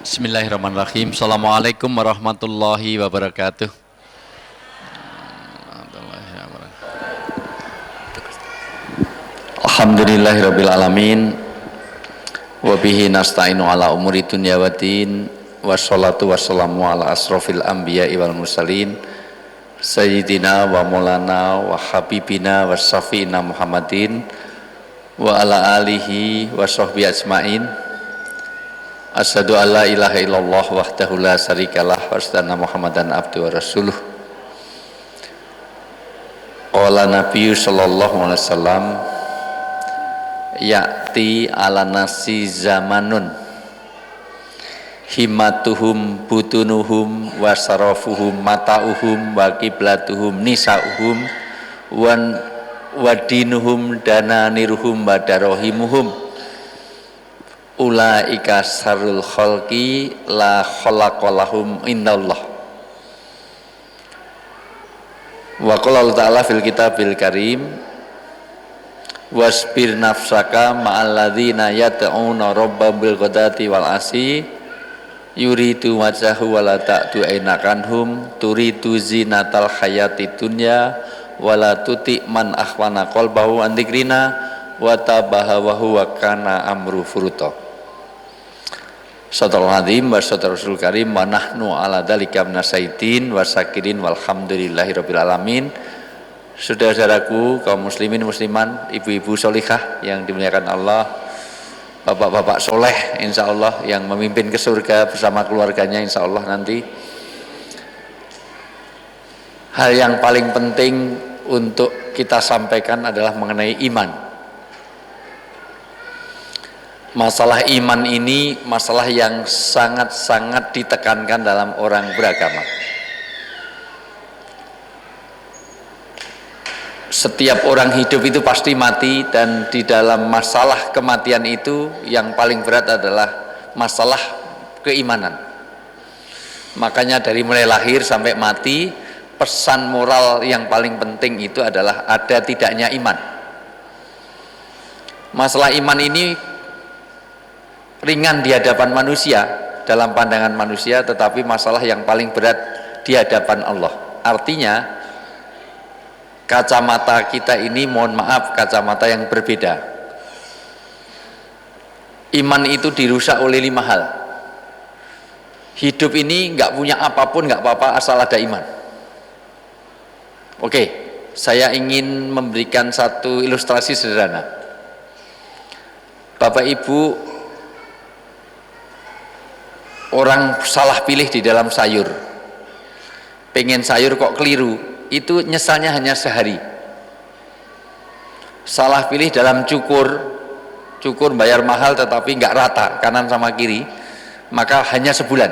Bismillahirrahmanirrahim. Assalamualaikum warahmatullahi wabarakatuh. Alhamdulillahirabbil alamin. Wa bihi nasta'inu ala umuri dunya waddin. Wassalatu wassalamu ala asrofil anbiya'i wal mursalin. Sayyidina wa maulana wa habibina wa syafi'ina Muhammadin wa ala alihi wa sahbihi ajmain. Asyhadu an la ilaha illallah wahdahu la syarikalah wa asyhadu anna Muhammadan abduhu wa rasuluh. Qala Nabiyyu sallallahu alaihi wasallam ya'ti ala nasi zamanun himmatuhum butunuhum wa sarafuhum mata'uhum wa qiblatuhum nisa'uhum wa dinuhum dananiruhum wa darohimuhum ulaika sarul khalqi la khalaqalahum indallah. Wa qala Allah ta'ala fil kitabil karim wasbir nafsaka ma'alladzina yad'una rabbahum bil ghadati wal asi yuridu wajhahu wa la ta'du ainakanhum turidu zinatal hayati dunya wa la tuti man akhwana qalbahu an dzikrina wa tabaha wa huwa kana amru furuta. Sadaqallahul azim wa sadaqar rasul karim wa nahnu ala dzalika minasyaitin wa syakirin walhamdulillahirabbil alamin. Saudara-saudaraku kaum muslimin musliman, ibu-ibu sholihah yang dimuliakan Allah, bapak-bapak soleh insyaallah yang memimpin ke surga bersama keluarganya insyaallah nanti. Hal yang paling penting untuk kita sampaikan adalah mengenai iman. Masalah iman ini masalah yang sangat-sangat ditekankan dalam orang beragama. Setiap orang hidup itu pasti mati, dan di dalam masalah kematian itu yang paling berat adalah masalah keimanan. Makanya dari mulai lahir sampai mati, pesan moral yang paling penting itu adalah ada tidaknya iman. Masalah iman ini ringan di hadapan manusia, dalam pandangan manusia, tetapi masalah yang paling berat di hadapan Allah. Artinya kacamata kita ini, mohon maaf, kacamata yang berbeda. Iman itu dirusak oleh 5 hal. Hidup ini nggak punya apapun nggak apa-apa asal ada iman. Oke, saya ingin memberikan satu ilustrasi sederhana. Bapak Ibu, orang salah pilih di dalam sayur, pengen sayur kok keliru, itu nyesalnya hanya sehari. Salah pilih dalam cukur bayar mahal tetapi nggak rata kanan sama kiri, maka hanya sebulan.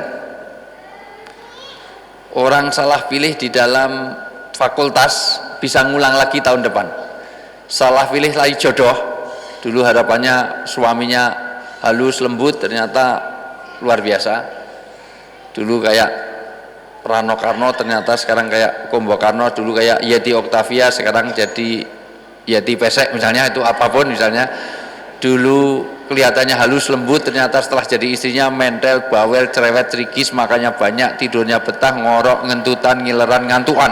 Orang salah pilih di dalam fakultas bisa ngulang lagi tahun depan. Salah pilih lagi jodoh, dulu harapannya suaminya halus lembut, ternyata luar biasa. Dulu kayak Rano Karno, ternyata sekarang kayak Kombo Karno. Dulu kayak Yeti Octavia, sekarang jadi Yeti Pesek misalnya. Itu apapun misalnya, dulu kelihatannya halus lembut, ternyata setelah jadi istrinya mentel, bawel, cerewet, cerigis, makanya banyak, tidurnya betah, ngorok, ngentutan, ngileran, ngantuan.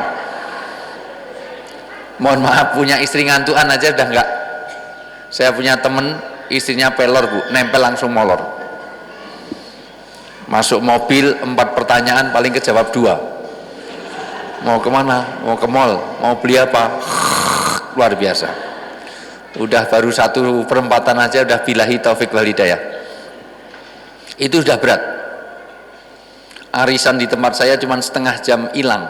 Mohon maaf, punya istri ngantuan aja udah enggak. Saya punya temen istrinya pelor bu, nempel langsung molor. Masuk mobil 4 pertanyaan paling kejawab 2. Mau kemana? Mau ke mall. Mau beli apa? Luar biasa. Udah baru 1 perempatan aja udah billahi taufik wal hidayah. Itu sudah berat. Arisan di tempat saya cuma setengah jam hilang.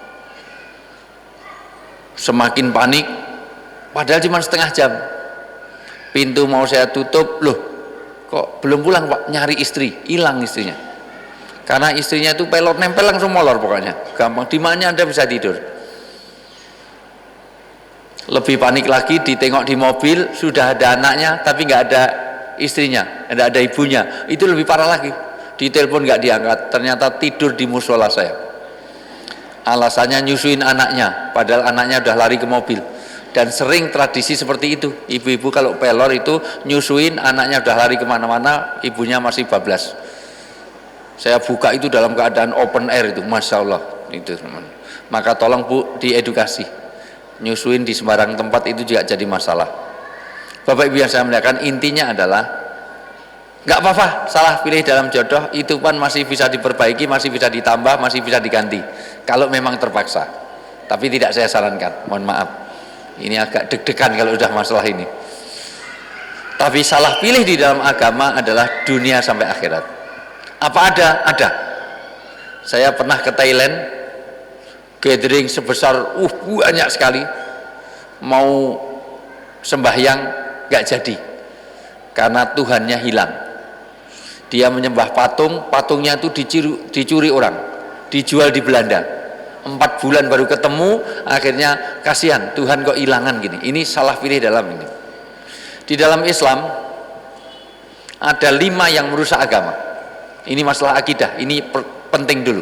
Semakin panik, padahal cuma setengah jam. Pintu mau saya tutup, loh kok belum pulang pak, nyari istri, hilang istrinya. Karena istrinya itu pelor, nempel langsung molor pokoknya, gampang. Di mana Anda bisa tidur? Lebih panik lagi, ditengok di mobil sudah ada anaknya tapi nggak ada istrinya, nggak ada ibunya. Itu lebih parah lagi. Ditelepon nggak diangkat, ternyata tidur di musola saya. Alasannya nyusuin anaknya, padahal anaknya udah lari ke mobil. Dan sering tradisi seperti itu, ibu-ibu kalau pelor itu nyusuin, anaknya udah lari kemana-mana, ibunya masih bablas. Saya buka itu dalam keadaan open air itu, masya Allah itu teman. Maka tolong Bu diedukasi, nyusuin di sembarang tempat itu juga jadi masalah. Bapak Ibu yang saya muliakan, intinya adalah nggak apa-apa salah pilih dalam jodoh, itu kan masih bisa diperbaiki, masih bisa ditambah, masih bisa diganti kalau memang terpaksa. Tapi tidak saya sarankan, mohon maaf, ini agak deg-degan kalau udah masalah ini. Tapi salah pilih di dalam agama adalah dunia sampai akhirat. Apa ada? Ada. Saya pernah ke Thailand, gathering sebesar banyak sekali, mau sembahyang gak jadi karena Tuhannya hilang. Dia menyembah patung, patungnya itu dicuri orang, dijual di Belanda. 4 bulan baru ketemu, akhirnya kasihan Tuhan kok hilangan gini. Ini salah pilih dalam ini. Di dalam Islam ada 5 yang merusak agama. Ini masalah akidah, ini penting dulu.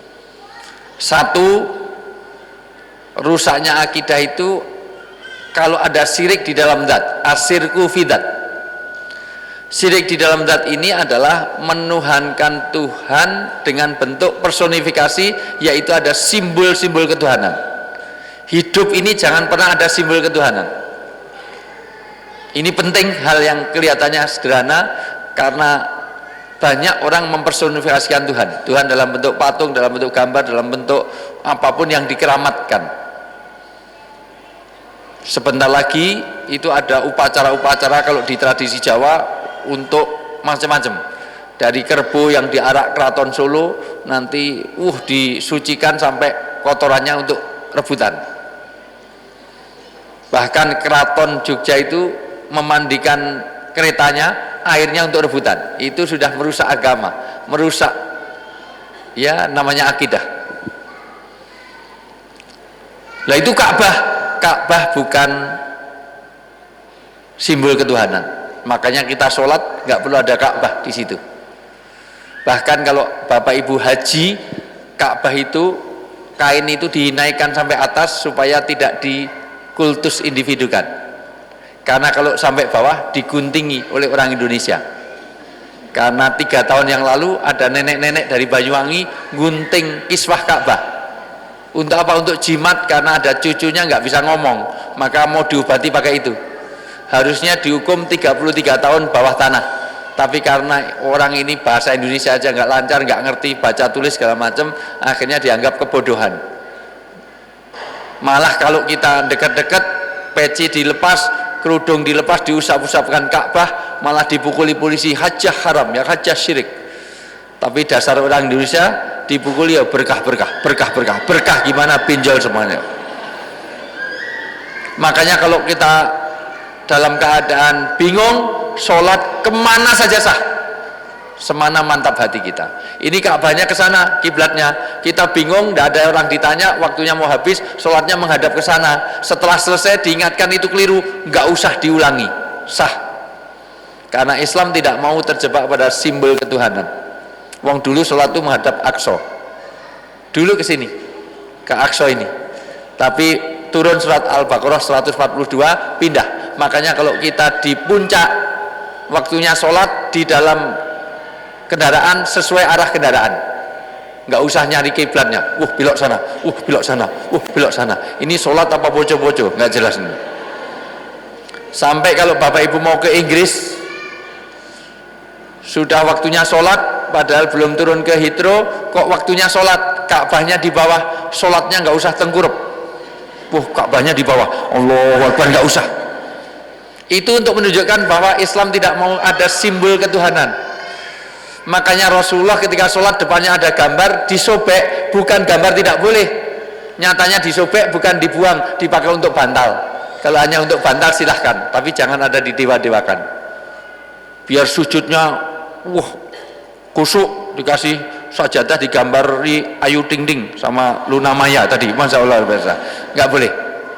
1, rusaknya akidah itu kalau ada syirik di dalam zat, asyirku fidat. Syirik di dalam zat ini adalah menuhankan Tuhan dengan bentuk personifikasi, yaitu ada simbol-simbol ketuhanan. Hidup ini jangan pernah ada simbol ketuhanan. Ini penting, hal yang kelihatannya sederhana, karena banyak orang mempersonifikasikan Tuhan. Tuhan dalam bentuk patung, dalam bentuk gambar, dalam bentuk apapun yang dikeramatkan. Sebentar lagi itu ada upacara-upacara kalau di tradisi Jawa untuk macam-macam. Dari kerbau yang diarak Keraton Solo nanti disucikan sampai kotorannya untuk rebutan. Bahkan Keraton Jogja itu memandikan keretanya, airnya untuk rebutan. Itu sudah merusak agama, merusak ya namanya akidah. Lah itu Ka'bah bukan simbol ketuhanan. Makanya kita sholat nggak perlu ada Ka'bah di situ. Bahkan kalau Bapak Ibu haji, Ka'bah itu kain itu dinaikkan sampai atas supaya tidak dikultus individukan. Karena kalau sampai bawah diguntingi oleh orang Indonesia. Karena 3 tahun yang lalu ada nenek-nenek dari Banyuwangi gunting kiswah Ka'bah. Untuk apa? Untuk jimat, karena ada cucunya nggak bisa ngomong, maka mau diobati pakai itu. Harusnya dihukum 33 tahun bawah tanah, tapi karena orang ini bahasa Indonesia aja nggak lancar, nggak ngerti baca tulis segala macam, akhirnya dianggap kebodohan. Malah kalau kita dekat-dekat, peci dilepas, kerudung dilepas, diusap-usapkan Ka'bah, malah dipukuli polisi, hajjah haram ya, hajjah syirik. Tapi dasar orang Indonesia dipukuli ya berkah gimana, pinjol semuanya. Makanya kalau kita dalam keadaan bingung, sholat kemana saja sah, semana mantap hati kita. Ini Ka'bahnya ke sana, kiblatnya, kita bingung, tidak ada orang ditanya, waktunya mau habis, sholatnya menghadap ke sana. Setelah selesai diingatkan itu keliru, nggak usah diulangi, sah. Karena Islam tidak mau terjebak pada simbol ketuhanan. Wong dulu sholat itu menghadap Aqsa, dulu ke sini, ke Aqsa ini. Tapi turun surat Al-Baqarah 142 pindah. Makanya kalau kita di puncak, waktunya sholat di dalam kendaraan sesuai arah kendaraan, nggak usah nyari kiblatnya, belok sana, belok sana, belok sana. Ini sholat apa bojo-bojo, nggak jelas ini. Sampai kalau Bapak Ibu mau ke Inggris, sudah waktunya sholat, padahal belum turun ke Heathrow, kok waktunya sholat, Ka'bahnya di bawah, sholatnya nggak usah tengkurap. Ka'bahnya di bawah, Allahu Akbar, nggak usah. Itu untuk menunjukkan bahwa Islam tidak mau ada simbol ketuhanan. Makanya Rasulullah ketika sholat depannya ada gambar, disobek, bukan gambar tidak boleh, nyatanya disobek, bukan dibuang, dipakai untuk bantal. Kalau hanya untuk bantal silahkan, tapi jangan ada didewa-dewakan. Biar sujudnya kusuk, dikasih sajadah digambari Ayu Ting Ting sama Luna Maya tadi, Masya Allah, nggak boleh.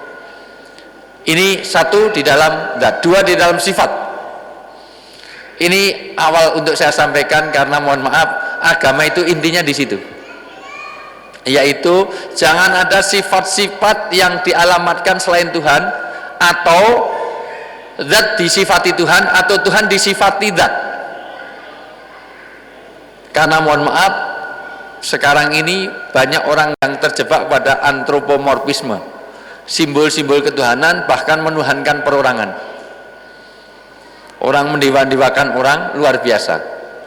Ini 1 di dalam zat, 2 di dalam sifat. Ini awal untuk saya sampaikan, karena mohon maaf, agama itu intinya di situ, yaitu jangan ada sifat-sifat yang dialamatkan selain Tuhan, atau zat disifati Tuhan, atau Tuhan disifati zat. Karena mohon maaf, sekarang ini banyak orang yang terjebak pada antropomorfisme, simbol-simbol ketuhanan, bahkan menuhankan perorangan. Orang mendewa-dewakan orang luar biasa.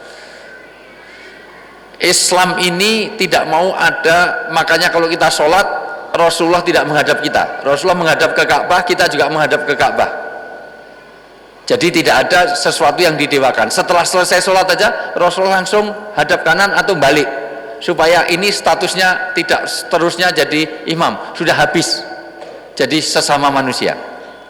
Islam ini tidak mau ada, makanya kalau kita sholat, Rasulullah tidak menghadap kita. Rasulullah menghadap ke Ka'bah, kita juga menghadap ke Ka'bah. Jadi tidak ada sesuatu yang didewakan. Setelah selesai sholat aja, Rasulullah langsung hadap kanan atau balik, supaya ini statusnya tidak seterusnya jadi imam, sudah habis jadi sesama manusia.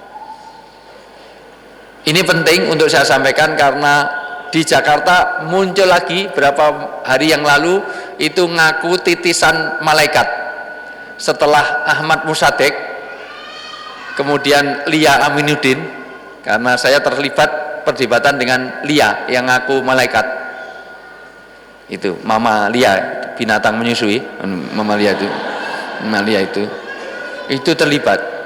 Ini penting untuk saya sampaikan, karena di Jakarta muncul lagi berapa hari yang lalu itu ngaku titisan malaikat. Setelah Ahmad Musaddiq, kemudian Lia Aminuddin, karena saya terlibat perdebatan dengan Lia yang ngaku malaikat. Itu Mama Lia, binatang menyusui, Mama Lia itu terlibat.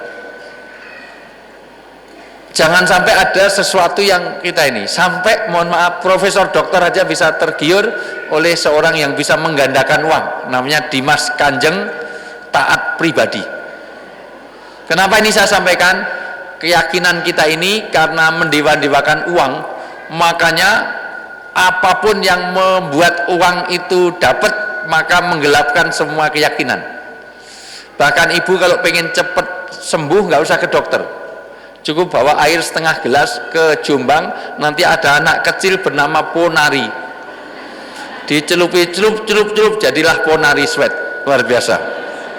Jangan sampai ada sesuatu yang kita ini, sampai mohon maaf profesor doktor aja bisa tergiur oleh seorang yang bisa menggandakan uang, namanya Dimas Kanjeng, taat pribadi. Kenapa ini saya sampaikan? Keyakinan kita ini karena mendewa-dewakan uang, makanya apapun yang membuat uang itu dapat, maka menggelapkan semua keyakinan. Bahkan ibu kalau pengen cepat sembuh nggak usah ke dokter, cukup bawa air setengah gelas ke Jombang, nanti ada anak kecil bernama Ponari, dicelupi celup jadilah Ponari sweat, luar biasa.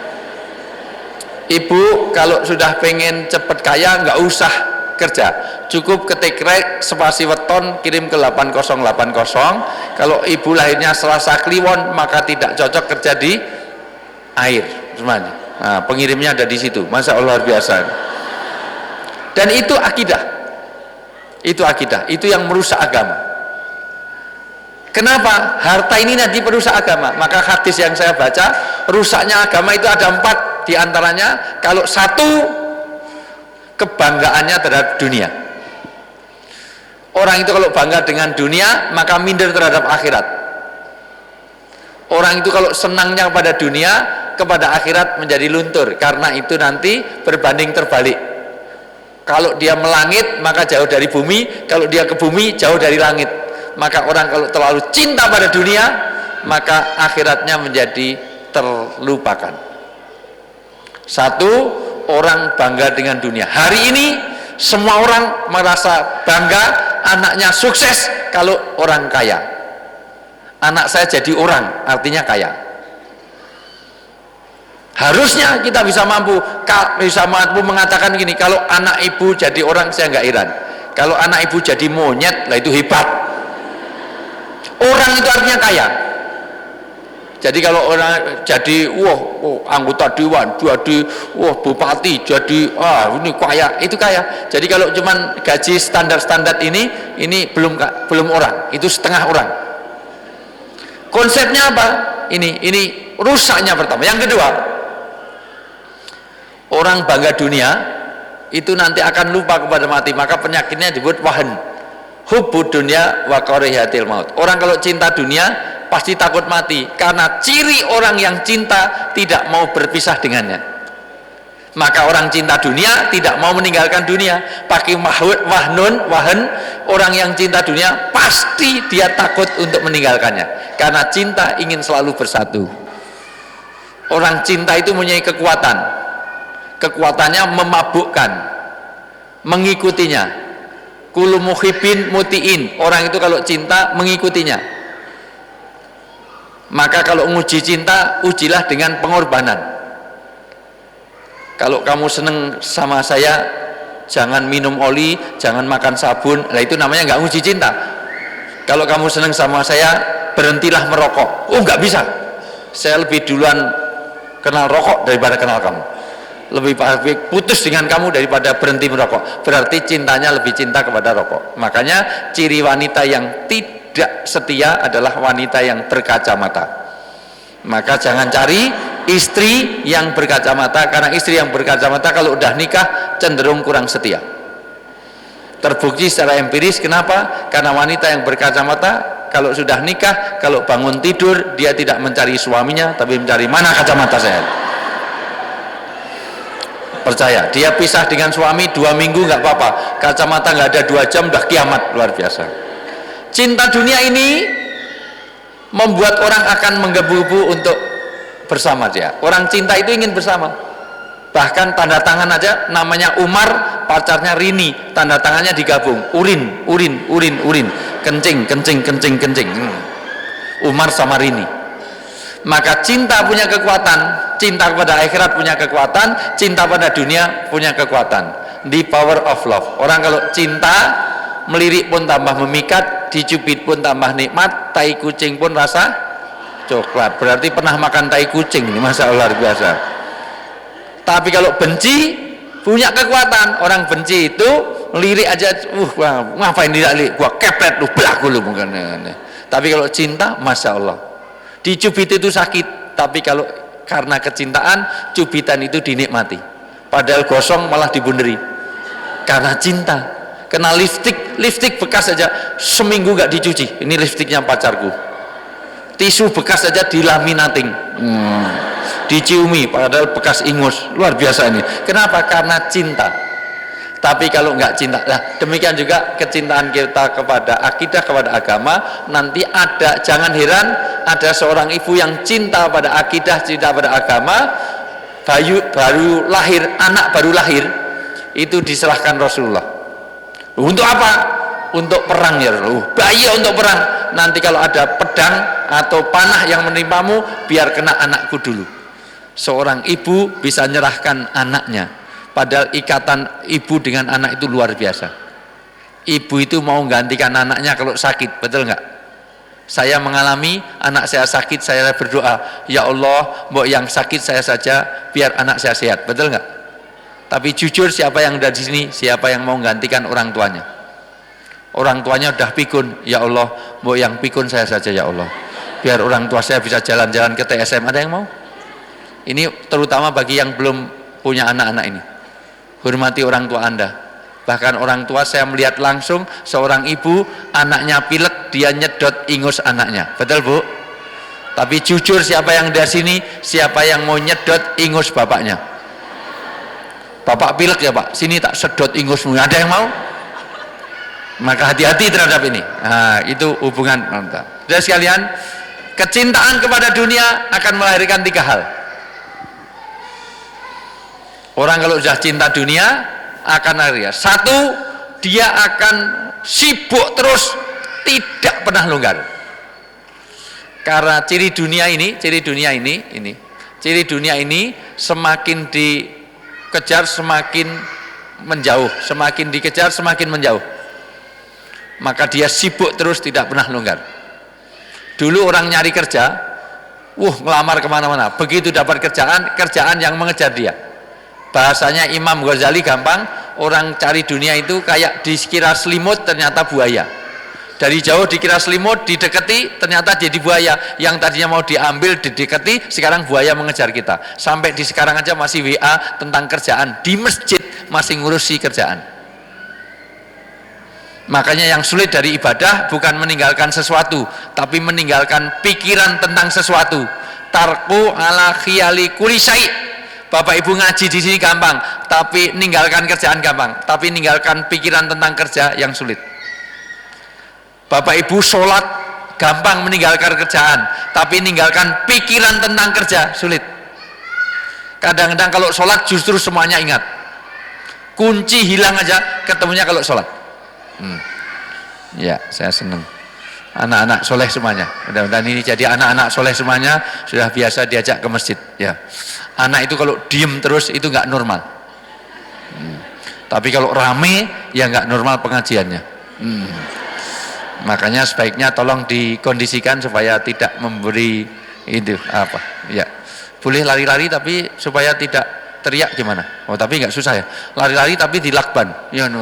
Ibu kalau sudah pengen cepet kaya nggak usah kerja, cukup ketik rek spasi weton kirim ke 8080. Kalau ibu lahirnya Selasa Kliwon, maka tidak cocok kerja di air semuanya. Nah, pengirimnya ada di situ, Masya Allah, luar biasa. Dan itu akidah, itu yang merusak agama. Kenapa? Harta ini nanti merusak agama. Maka hadis yang saya baca, rusaknya agama itu ada 4, diantaranya kalau satu, kebanggaannya terhadap dunia. Orang itu kalau bangga dengan dunia, maka minder terhadap akhirat. Orang itu kalau senangnya pada dunia, kepada akhirat menjadi luntur, karena itu nanti berbanding terbalik. Kalau dia melangit maka jauh dari bumi, kalau dia ke bumi jauh dari langit. Maka orang kalau terlalu cinta pada dunia, maka akhiratnya menjadi terlupakan. Satu, orang bangga dengan dunia. Hari ini semua orang merasa bangga anaknya sukses kalau orang kaya. Anak saya jadi orang, artinya kaya. Harusnya kita bisa mampu mengatakan gini, kalau anak ibu jadi orang saya nggak heran, kalau anak ibu jadi monyet, lah itu hebat. Orang itu artinya kaya. Jadi kalau orang jadi anggota dewan, jadi bupati, jadi ini kaya, itu kaya. Jadi kalau cuman gaji standar ini belum orang, itu setengah orang. Konsepnya apa? Ini rusaknya pertama. Yang kedua, orang bangga dunia itu nanti akan lupa kepada mati, maka penyakitnya disebut wahan, hubbud dunya wa karahiyatil maut. Orang kalau cinta dunia pasti takut mati, karena ciri orang yang cinta tidak mau berpisah dengannya. Maka orang cinta dunia tidak mau meninggalkan dunia. Pakai wahan, orang yang cinta dunia pasti dia takut untuk meninggalkannya, karena cinta ingin selalu bersatu. Orang cinta itu mempunyai kekuatannya memabukkan, mengikutinya. Kullu muhibbin mutiin, orang itu kalau cinta mengikutinya. Maka kalau menguji cinta, ujilah dengan pengorbanan. Kalau kamu seneng sama saya, jangan minum oli, jangan makan sabun, lah itu namanya nggak uji cinta. Kalau kamu seneng sama saya, berhentilah merokok. Oh, nggak bisa, saya lebih duluan kenal rokok daripada kenal kamu. Lebih baik putus dengan kamu daripada berhenti merokok. Berarti cintanya lebih cinta kepada rokok. Makanya ciri wanita yang tidak setia adalah wanita yang berkacamata. Maka jangan cari istri yang berkacamata, karena istri yang berkacamata kalau udah nikah cenderung kurang setia. Terbukti secara empiris. Kenapa? Karena wanita yang berkacamata kalau sudah nikah, kalau bangun tidur dia tidak mencari suaminya tapi mencari mana kacamata saya. Percaya, dia pisah dengan suami 2 minggu nggak apa-apa, kacamata nggak ada 2 jam udah kiamat. Luar biasa. Cinta dunia ini membuat orang akan menggebu-gebu untuk bersama dia. Orang cinta itu ingin bersama. Bahkan tanda tangan aja namanya Umar, pacarnya Rini, tanda tangannya digabung, urin, urin, urin, urin, kencing, kencing, kencing, kencing. Umar sama Rini. Maka cinta punya kekuatan, cinta kepada akhirat punya kekuatan, cinta pada dunia punya kekuatan. The power of love. Orang kalau cinta, melirik pun tambah memikat, dicubit pun tambah nikmat, tai kucing pun rasa coklat. Berarti pernah makan tai kucing ini, masya Allah, luar biasa. Tapi kalau benci punya kekuatan. Orang benci itu lirik aja, ngapain tidak lirik, gua kepret lu, belaku lu bukan. Tapi kalau cinta, masya Allah, dicubit itu sakit, tapi kalau karena kecintaan, cubitan itu dinikmati. Padahal gosong malah dibunderi. Karena cinta. Kena lipstik bekas saja seminggu gak dicuci. Ini lipstiknya pacarku. Tisu bekas saja dilaminating. Diciumi padahal bekas ingus. Luar biasa ini. Kenapa? Karena cinta. Tapi kalau nggak cinta, nah demikian juga kecintaan kita kepada akidah, kepada agama. Nanti ada, jangan heran, ada seorang ibu yang cinta pada akidah, cinta pada agama, baru lahir, anak baru lahir, itu diserahkan Rasulullah. Untuk apa? Untuk perang ya Rasulullah. Bahaya untuk perang. Nanti kalau ada pedang atau panah yang menimpamu, biar kena anakku dulu. Seorang ibu bisa nyerahkan anaknya. Padahal ikatan ibu dengan anak itu luar biasa. Ibu itu mau gantikan anaknya kalau sakit, betul nggak? Saya mengalami anak saya sakit, saya berdoa, ya Allah, mbok yang sakit saya saja, biar anak saya sehat, betul nggak? Tapi jujur, siapa yang ada di sini, siapa yang mau gantikan orang tuanya? Orang tuanya udah pikun, ya Allah, mbok yang pikun saya saja ya Allah, biar orang tua saya bisa jalan-jalan ke TSM. Ada yang mau? Ini terutama bagi yang belum punya anak-anak ini. Hormati orang tua Anda. Bahkan orang tua, saya melihat langsung seorang ibu, anaknya pilek, dia nyedot ingus anaknya. Betul Bu? Tapi jujur, siapa yang dari sini, siapa yang mau nyedot ingus bapaknya? Bapak pilek ya Pak, sini tak sedot ingusmu. Ada yang mau? Maka hati-hati terhadap ini. Nah, itu hubungan. Jadi sekalian, kecintaan kepada dunia akan melahirkan 3 hal. Orang kalau sudah cinta dunia akan lari. 1, dia akan sibuk terus, tidak pernah longgar. Karena ciri dunia ini semakin dikejar semakin menjauh, semakin dikejar semakin menjauh. Maka dia sibuk terus, tidak pernah longgar. Dulu orang nyari kerja, ngelamar kemana-mana. Begitu dapat kerjaan yang mengejar dia. Bahasanya Imam Ghazali gampang, orang cari dunia itu kayak dikira selimut, ternyata buaya. Dari jauh dikira selimut, didekati, ternyata jadi buaya. Yang tadinya mau diambil, didekati, sekarang buaya mengejar kita. Sampai di sekarang aja masih WA tentang kerjaan. Di masjid masih ngurusi kerjaan. Makanya yang sulit dari ibadah bukan meninggalkan sesuatu, tapi meninggalkan pikiran tentang sesuatu. Tarku ala khiyali kulli syai'. Bapak Ibu ngaji di sini gampang, tapi ninggalkan kerjaan gampang, tapi ninggalkan pikiran tentang kerja yang sulit. Bapak Ibu sholat gampang meninggalkan kerjaan, tapi ninggalkan pikiran tentang kerja sulit. Kadang-kadang kalau sholat justru semuanya ingat. Kunci hilang aja ketemunya kalau sholat. Ya, saya senang. Anak-anak soleh semuanya. Mudah-mudahan ini jadi anak-anak soleh semuanya, sudah biasa diajak ke masjid. Ya. Anak itu kalau diem terus itu nggak normal. Tapi kalau rame ya nggak normal pengajiannya. Makanya sebaiknya tolong dikondisikan supaya tidak memberi itu apa. Ya, boleh lari-lari tapi supaya tidak teriak gimana? Oh tapi nggak susah ya. Lari-lari tapi dilakban. Ya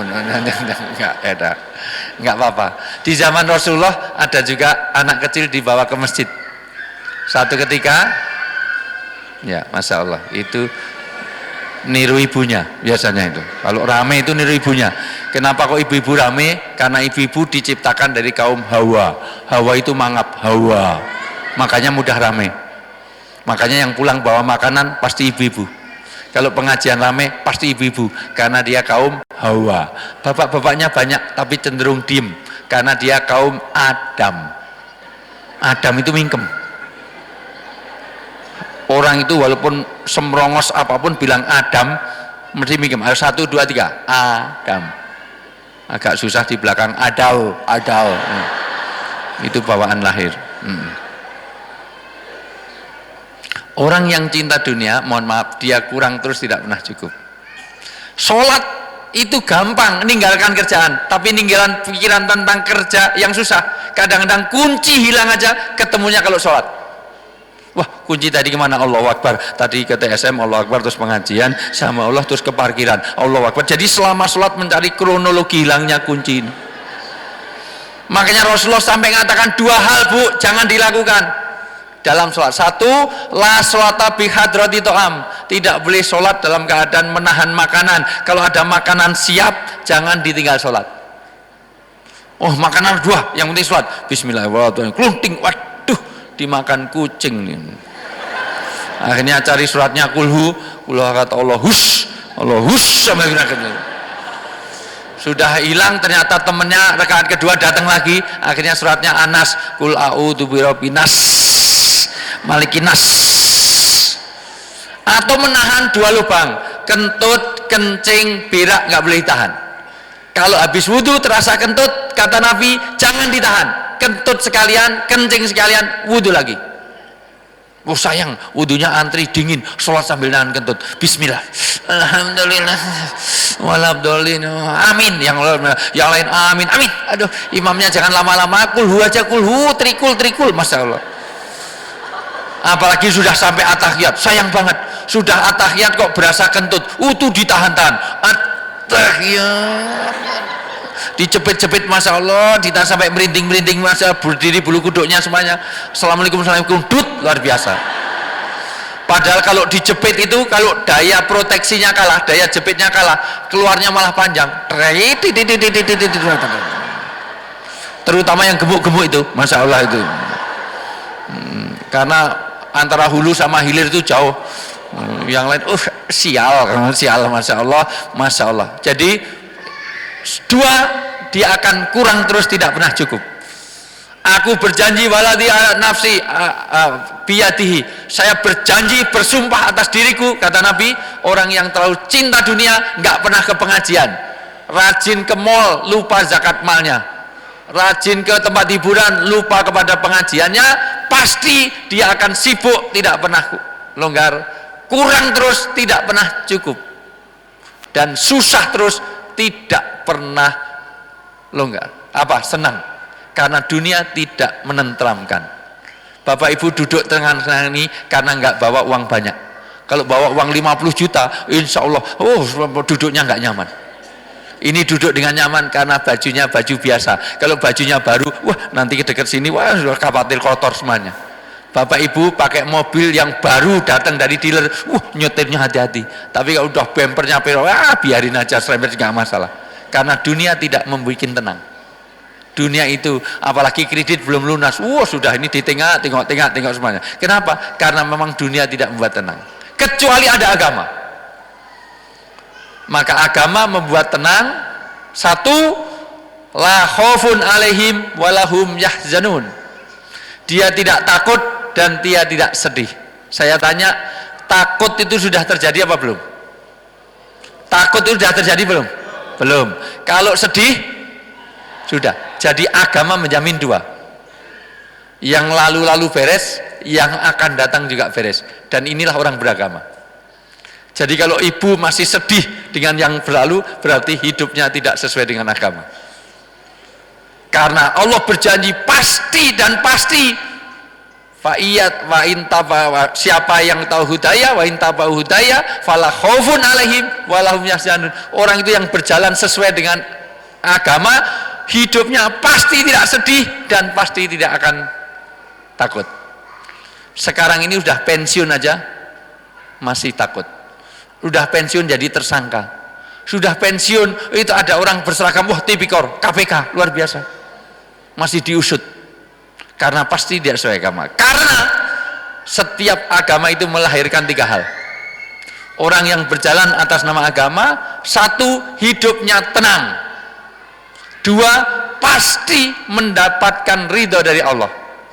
nggak apa-apa. Di zaman Rasulullah ada juga anak kecil dibawa ke masjid. Satu ketika. Ya, masya Allah, itu Niru ibunya biasanya itu. Kalau rame itu niru ibunya. Kenapa kok ibu-ibu rame? Karena ibu-ibu diciptakan dari kaum Hawa. Hawa itu mangap, Hawa. Makanya mudah rame. Makanya yang pulang bawa makanan pasti ibu-ibu. Kalau pengajian rame pasti ibu-ibu, karena dia kaum Hawa. Bapak-bapaknya banyak tapi cenderung diem, karena dia kaum Adam. Adam itu mingkem. Orang itu walaupun semrongos apapun bilang Adam mesti mingkem. Ayo 1, 2, 3 Adam. Agak susah di belakang Adau. Itu bawaan lahir. Orang yang cinta dunia, mohon maaf, dia kurang terus tidak pernah cukup. Sholat itu gampang, ninggalkan kerjaan, tapi ninggalan pikiran tentang kerja yang susah. Kadang-kadang kunci hilang aja ketemunya kalau sholat. Wah, kunci tadi kemana? Allahu Akbar. Tadi ke TSM, Allahu Akbar, terus pengajian sama Allah, terus ke parkiran, Allahu Akbar. Jadi selama sholat mencari kronologi hilangnya kunci ini. Makanya Rasulullah sampai mengatakan 2 hal, Bu, jangan dilakukan dalam sholat. 1, la sholata bi hadrati to'am. Tidak boleh sholat dalam keadaan menahan makanan. Kalau ada makanan siap, jangan ditinggal sholat. Oh, makanan 2, yang penting sholat. Bismillahirrahmanirrahim. Klunting, waduh, dimakan kucing nih. Akhirnya cari suratnya kulhu, kata Allah hus sampai berakhirnya. Sudah hilang, ternyata temennya rakaat kedua datang lagi. Akhirnya suratnya Anas, kul a'udzu birabbinas malikinas. Atau menahan 2 lubang, kentut, kencing, berak nggak boleh ditahan. Kalau habis wudhu terasa kentut, kata Nabi jangan ditahan, kentut sekalian, kencing sekalian, wudhu lagi. Oh sayang, wudhunya antri dingin, sholat sambil nahan kentut. Bismillah, alhamdulillah, walabdolin, amin. Yang lain amin, amin. Aduh, imamnya jangan lama-lama, kulhu aja, kulhu, trikul, masya Allah. Apalagi sudah sampai atahiyat, sayang banget, sudah atahiyat kok berasa kentut, utuh ditahan-tahan. Atahiyat, dijepit-jepit, masya Allah, ditahan sampai merinding-merinding, masya Allah, berdiri bulu kuduknya semuanya. Assalamualaikum, dut, luar biasa. Padahal kalau dijepit itu, kalau daya proteksinya kalah, daya jepitnya kalah, keluarnya malah panjang. Terutama yang gemuk-gemuk itu, masya Allah itu. Karena antara hulu sama hilir itu jauh. Yang lain, sial, masya Allah. Jadi 2, dia akan kurang terus, tidak pernah cukup. Aku berjanji waladi nafsi biyadihi, saya berjanji, bersumpah atas diriku, kata Nabi, orang yang terlalu cinta dunia nggak pernah ke pengajian, rajin ke mall, lupa zakat malnya, rajin ke tempat hiburan, lupa kepada pengajiannya, pasti dia akan sibuk, tidak pernah longgar, kurang terus, tidak pernah cukup, dan susah terus, tidak pernah longgar. Apa? Senang. Karena dunia tidak menenteramkan. Bapak Ibu duduk tengah ini karena nggak bawa uang banyak. Kalau bawa uang 50 juta, insya Allah, duduknya nggak nyaman. Ini duduk dengan nyaman karena bajunya baju biasa. Kalau bajunya baru, nanti dekat sini, sudah khawatir kotor semuanya. Bapak Ibu pakai mobil yang baru datang dari dealer, nyetirnya hati-hati. Tapi kalau udah bempernya biarin aja, serempet nggak masalah. Karena dunia tidak membuat tenang. Dunia itu, apalagi kredit belum lunas, sudah ini ditengah, tengok semuanya. Kenapa? Karena memang dunia tidak membuat tenang. Kecuali ada agama. Maka agama membuat tenang. 1, la khaufun alaihim walahum yahzanun. Dia tidak takut dan dia tidak sedih. Saya tanya, takut itu sudah terjadi apa belum? Takut itu sudah terjadi belum? Belum. Kalau sedih sudah. Jadi agama menjamin 2. Yang lalu-lalu beres, yang akan datang juga beres. Dan inilah orang beragama. Jadi kalau ibu masih sedih dengan yang berlalu, berarti hidupnya tidak sesuai dengan agama. Karena Allah berjanji pasti dan pasti. Fa'iyat wa intaba, siapa yang tahu hudaya wa intaba hudaya fala khaufun alaihim walahum yahzanun. Orang itu yang berjalan sesuai dengan agama, hidupnya pasti tidak sedih dan pasti tidak akan takut. Sekarang ini sudah pensiun aja masih takut. Sudah pensiun jadi tersangka. Sudah pensiun itu ada orang berseragam, wah tipikor, KPK, luar biasa. Masih diusut. Karena pasti dia sesuai agama. Karena setiap agama itu melahirkan 3 hal. Orang yang berjalan atas nama agama, 1, hidupnya tenang. 2, pasti mendapatkan ridho dari Allah.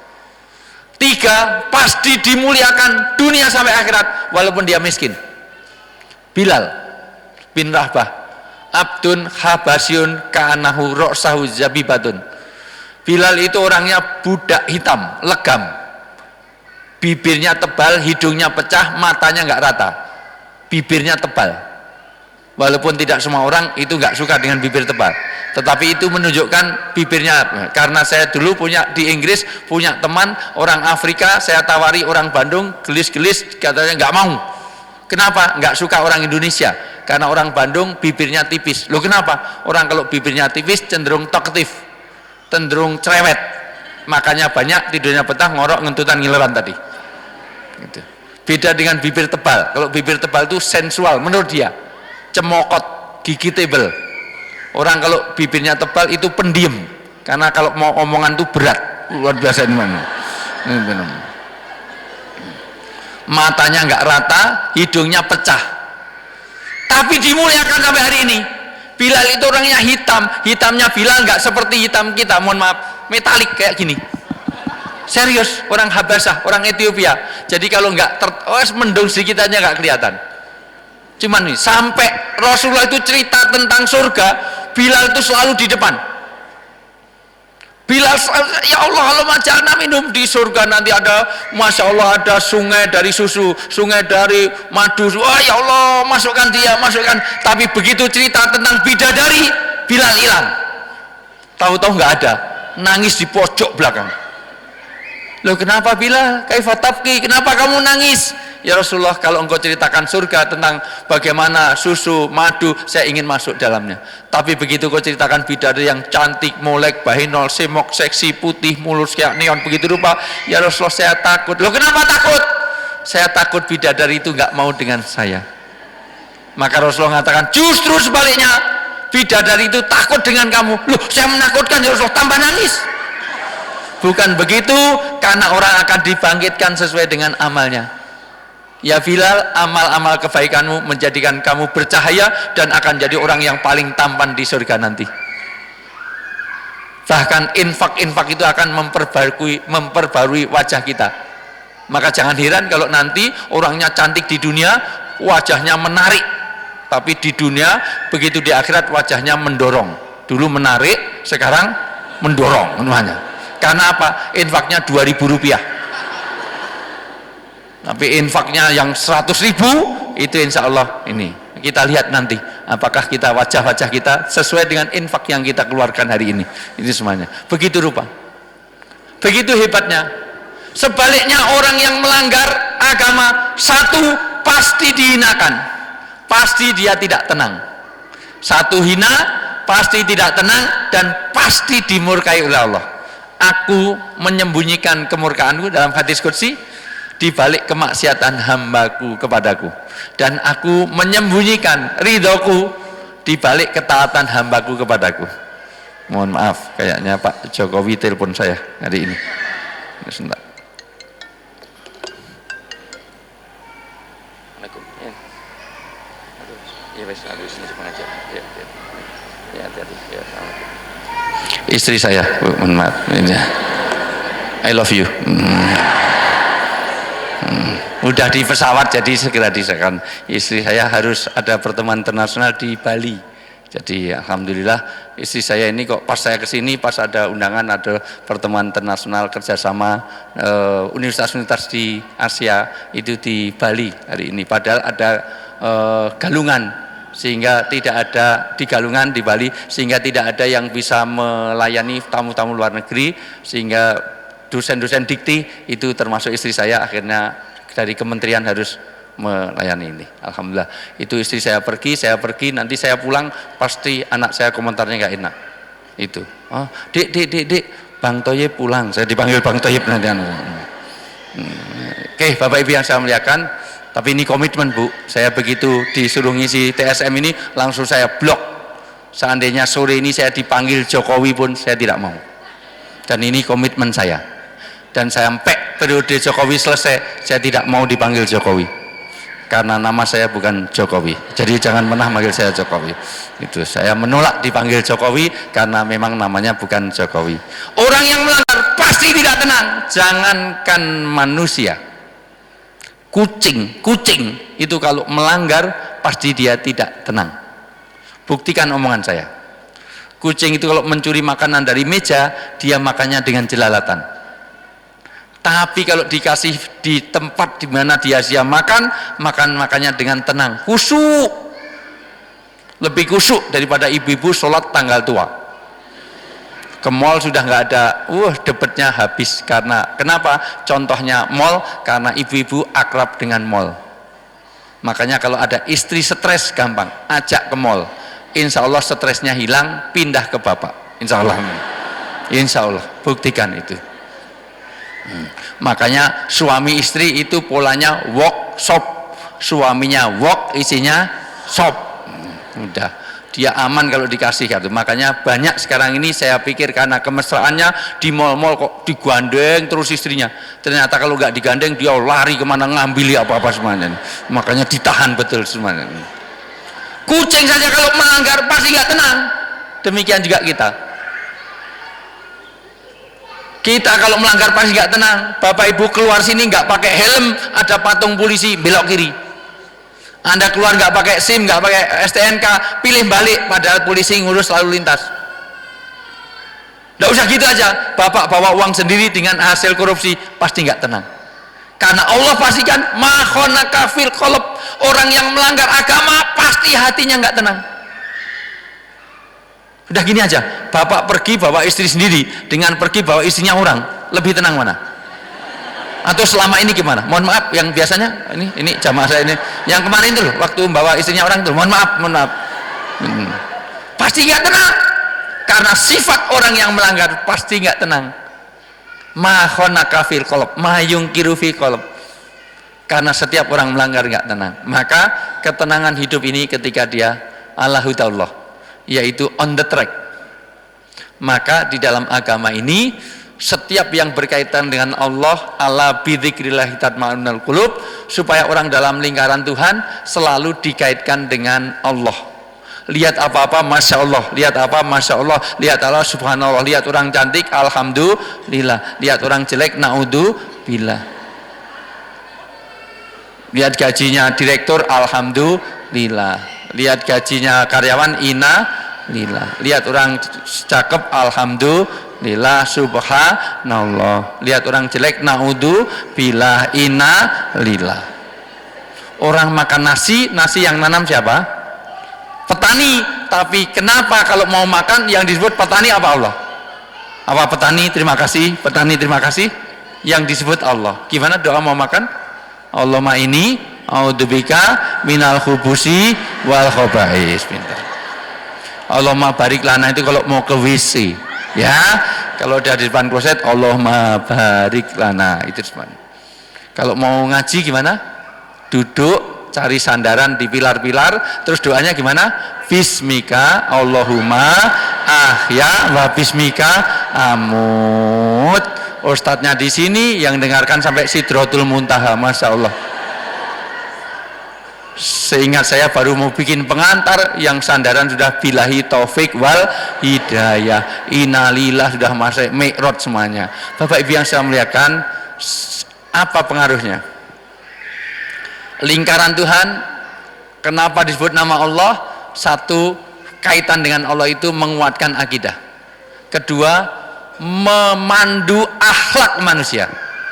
3, pasti dimuliakan dunia sampai akhirat walaupun dia miskin. Bilal bin Rabah, abdun habasyun ka'anahu ra'sahu zabibatun. Bilal itu orangnya budak hitam, legam, bibirnya tebal, hidungnya pecah, matanya nggak rata, bibirnya tebal. Walaupun tidak semua orang itu nggak suka dengan bibir tebal, tetapi itu menunjukkan bibirnya. Karena saya dulu punya di Inggris punya teman orang Afrika, saya tawari orang Bandung, gelis-gelis, katanya nggak mau. Kenapa? Nggak suka orang Indonesia. Karena orang Bandung bibirnya tipis. Loh kenapa? Orang kalau bibirnya tipis cenderung talkative, cenderung cerewet. Makanya banyak tidurnya betah, ngorok, ngentutan, ngileran tadi. Gitu. Beda dengan bibir tebal. Kalau bibir tebal itu sensual menurut dia, cemokot, gigi tebel. Orang kalau bibirnya tebal itu pendiam. Karena kalau mau omongan itu berat. Luar biasa ini mana? Matanya nggak rata, hidungnya pecah, tapi dimuliakan sampai hari ini. Bilal itu orangnya hitam, hitamnya Bilal nggak seperti hitam kita, mohon maaf, metalik kayak gini. Serius, orang Habasah, orang Ethiopia. Jadi kalau nggak mendung sedikit aja nggak kelihatan. Cuman nih, sampai Rasulullah itu cerita tentang surga, Bilal itu selalu di depan. Bilal, ya Allah, kalau majalna minum di surga nanti ada, masya Allah, ada sungai dari susu, sungai dari madu. Wah ya Allah, masukkan dia, masukkan. Tapi begitu cerita tentang bidadari, Bilal hilang. Tahu-tahu nggak ada, nangis di pojok belakang. Loh kenapa Bilal? Kaifa tabki? Kenapa kamu nangis? Ya Rasulullah, kalau engkau ceritakan surga tentang bagaimana susu, madu, saya ingin masuk dalamnya. Tapi begitu kau ceritakan bidadari yang cantik, molek, bahinol, semok, seksi, putih, mulus kayak neon, begitu rupa, ya Rasulullah saya takut. Loh kenapa takut? Saya takut bidadari itu nggak mau dengan saya. Maka Rasulullah mengatakan, justru sebaliknya, bidadari itu takut dengan kamu. Loh saya menakutkan ya Rasulullah, tambah nangis. Bukan begitu, karena orang akan dibangkitkan sesuai dengan amalnya. Ya Bilal, amal-amal kebaikanmu menjadikan kamu bercahaya dan akan jadi orang yang paling tampan di surga nanti. Bahkan infak-infak itu akan memperbarui wajah kita. Maka jangan heran kalau nanti orangnya cantik di dunia, wajahnya menarik, tapi di dunia begitu di akhirat wajahnya mendorong. Dulu menarik, sekarang mendorong namanya. Karena apa? Infaknya 2.000 rupiah. Tapi infaknya yang 100.000 itu insya Allah ini kita lihat nanti apakah kita wajah-wajah kita sesuai dengan infak yang kita keluarkan hari ini. Itu semuanya begitu rupa, begitu hebatnya. Sebaliknya orang yang melanggar agama, 1 pasti dihinakan, pasti dia tidak tenang. 1 hina, pasti tidak tenang, dan pasti dimurkai oleh Allah. Aku menyembunyikan kemurkaanku dalam hadis qudsi di balik kemaksiatan hambaku kepadaku, dan aku menyembunyikan ridhoku di balik ketaatan hambaku kepadaku. Mohon maaf, kayaknya Pak Jokowi telepon saya hari ini. Sebentar. Istri saya, mohon maaf, I love you. Udah di pesawat, jadi segera diserahkan. Istri saya harus ada pertemuan internasional di Bali. Jadi alhamdulillah istri saya ini kok pas saya kesini, pas ada undangan, ada pertemuan internasional kerjasama universitas-universitas di Asia itu di Bali hari ini. Padahal ada Galungan, sehingga tidak ada di Galungan di Bali, sehingga tidak ada yang bisa melayani tamu-tamu luar negeri, sehingga dosen-dosen dikti itu termasuk istri saya akhirnya dari kementerian harus melayani ini. Alhamdulillah itu istri saya pergi, nanti saya pulang pasti anak saya komentarnya nggak enak. Itu dek Bang Toyib pulang, saya dipanggil Bang Toyib nanti. Oke, Bapak Ibu yang saya muliakan, Tapi ini komitmen Bu, saya begitu disuruh ngisi TSM ini langsung saya blok. Seandainya sore ini saya dipanggil Jokowi pun saya tidak mau. Dan ini komitmen saya. Dan sampai periode Jokowi selesai, saya tidak mau dipanggil Jokowi. Karena nama saya bukan Jokowi, jadi jangan pernah manggil saya Jokowi. Itu saya menolak dipanggil Jokowi karena memang namanya bukan Jokowi. Orang yang melanggar pasti tidak tenang. Jangankan manusia, kucing itu kalau melanggar pasti dia tidak tenang. Buktikan omongan saya. Kucing itu kalau mencuri makanan dari meja, dia makannya dengan jelalatan. Tapi kalau dikasih di tempat di mana dia siap makannya dengan tenang, khusyuk, lebih khusyuk daripada ibu-ibu sholat tanggal tua. Ke mall sudah nggak ada, debatnya habis. Karena kenapa? Contohnya mall, karena ibu-ibu akrab dengan mall. Makanya kalau ada istri stres gampang, ajak ke mall. Insya Allah stresnya hilang, pindah ke bapak. Insya Allah, buktikan itu. Makanya suami istri itu polanya walk shop, suaminya walk, isinya shop. Udah, dia aman kalau dikasih gitu. Makanya banyak sekarang ini saya pikir karena kemesraannya di mall-mall kok digandeng terus istrinya. Ternyata kalau nggak digandeng dia lari kemana ngambil apa-apa semuanya. Makanya ditahan betul semuanya. Kucing saja kalau melanggar pasti nggak tenang. Demikian juga kita. Kita kalau melanggar pasti nggak tenang. Bapak ibu keluar sini nggak pakai helm, ada patung polisi belok kiri. Anda keluar nggak pakai SIM, nggak pakai STNK, pilih balik, padahal polisi ngurus lalu lintas. Nggak usah gitu aja. Bapak bawa uang sendiri dengan hasil korupsi pasti nggak tenang. Karena Allah pastikan mahonaka fil qalb. Orang yang melanggar agama pasti hatinya nggak tenang. Udah gini aja, bapak pergi bawa istri sendiri dengan pergi bawa istrinya orang, lebih tenang mana? Atau selama ini gimana? Mohon maaf, yang biasanya ini jamaah saya ini, yang kemarin itu loh, waktu bawa istrinya orang tuh, mohon maaf. Pasti nggak tenang, karena sifat orang yang melanggar pasti nggak tenang. Ma khonaka fil qalb, ma yungkiru fi qalb. Karena setiap orang melanggar nggak tenang. Maka ketenangan hidup ini ketika dia Allahu ta'ala, yaitu on the track. Maka di dalam agama ini setiap yang berkaitan dengan Allah, ala bidzikrillah tatma'innul qulub, supaya orang dalam lingkaran Tuhan selalu dikaitkan dengan Allah. Lihat apa-apa Masya Allah, lihat apa Masya Allah, lihat Allah Subhanallah, lihat orang cantik Alhamdulillah, lihat orang jelek Naudzubillah, lihat gajinya direktur Alhamdulillah, lihat gajinya karyawan innalillah, lihat orang cakep Alhamdulillah Subhanallah, lihat orang jelek naudzubillah innalillah. Orang makan nasi yang nanam siapa? Petani. Tapi kenapa kalau mau makan yang disebut petani apa Allah? Apa petani terima kasih, petani terima kasih, yang disebut Allah. Gimana doa mau makan? Allahumma ini a'udzubika minal khubusi wal khaba'is. Pintar. Allahumma barik lana itu kalau mau ke WC, ya. Kalau udah di depan kloset Allahumma barik lana itu semuanya. Kalau mau ngaji gimana? Duduk, cari sandaran di pilar-pilar, terus doanya gimana? Bismika Allahumma ahya wa bismika amut. Ustadznya di sini yang dengarkan sampai Sidratul Muntaha, Masya Allah. Seingat saya baru mau bikin pengantar yang sandaran sudah billahi taufik wal hidayah, innalillah sudah masuk mi'raj semuanya. Bapak Ibu yang saya muliakan, apa pengaruhnya? Lingkaran Tuhan, kenapa disebut nama Allah? Satu, kaitan dengan Allah itu menguatkan akidah. Kedua, memandu akhlak manusia.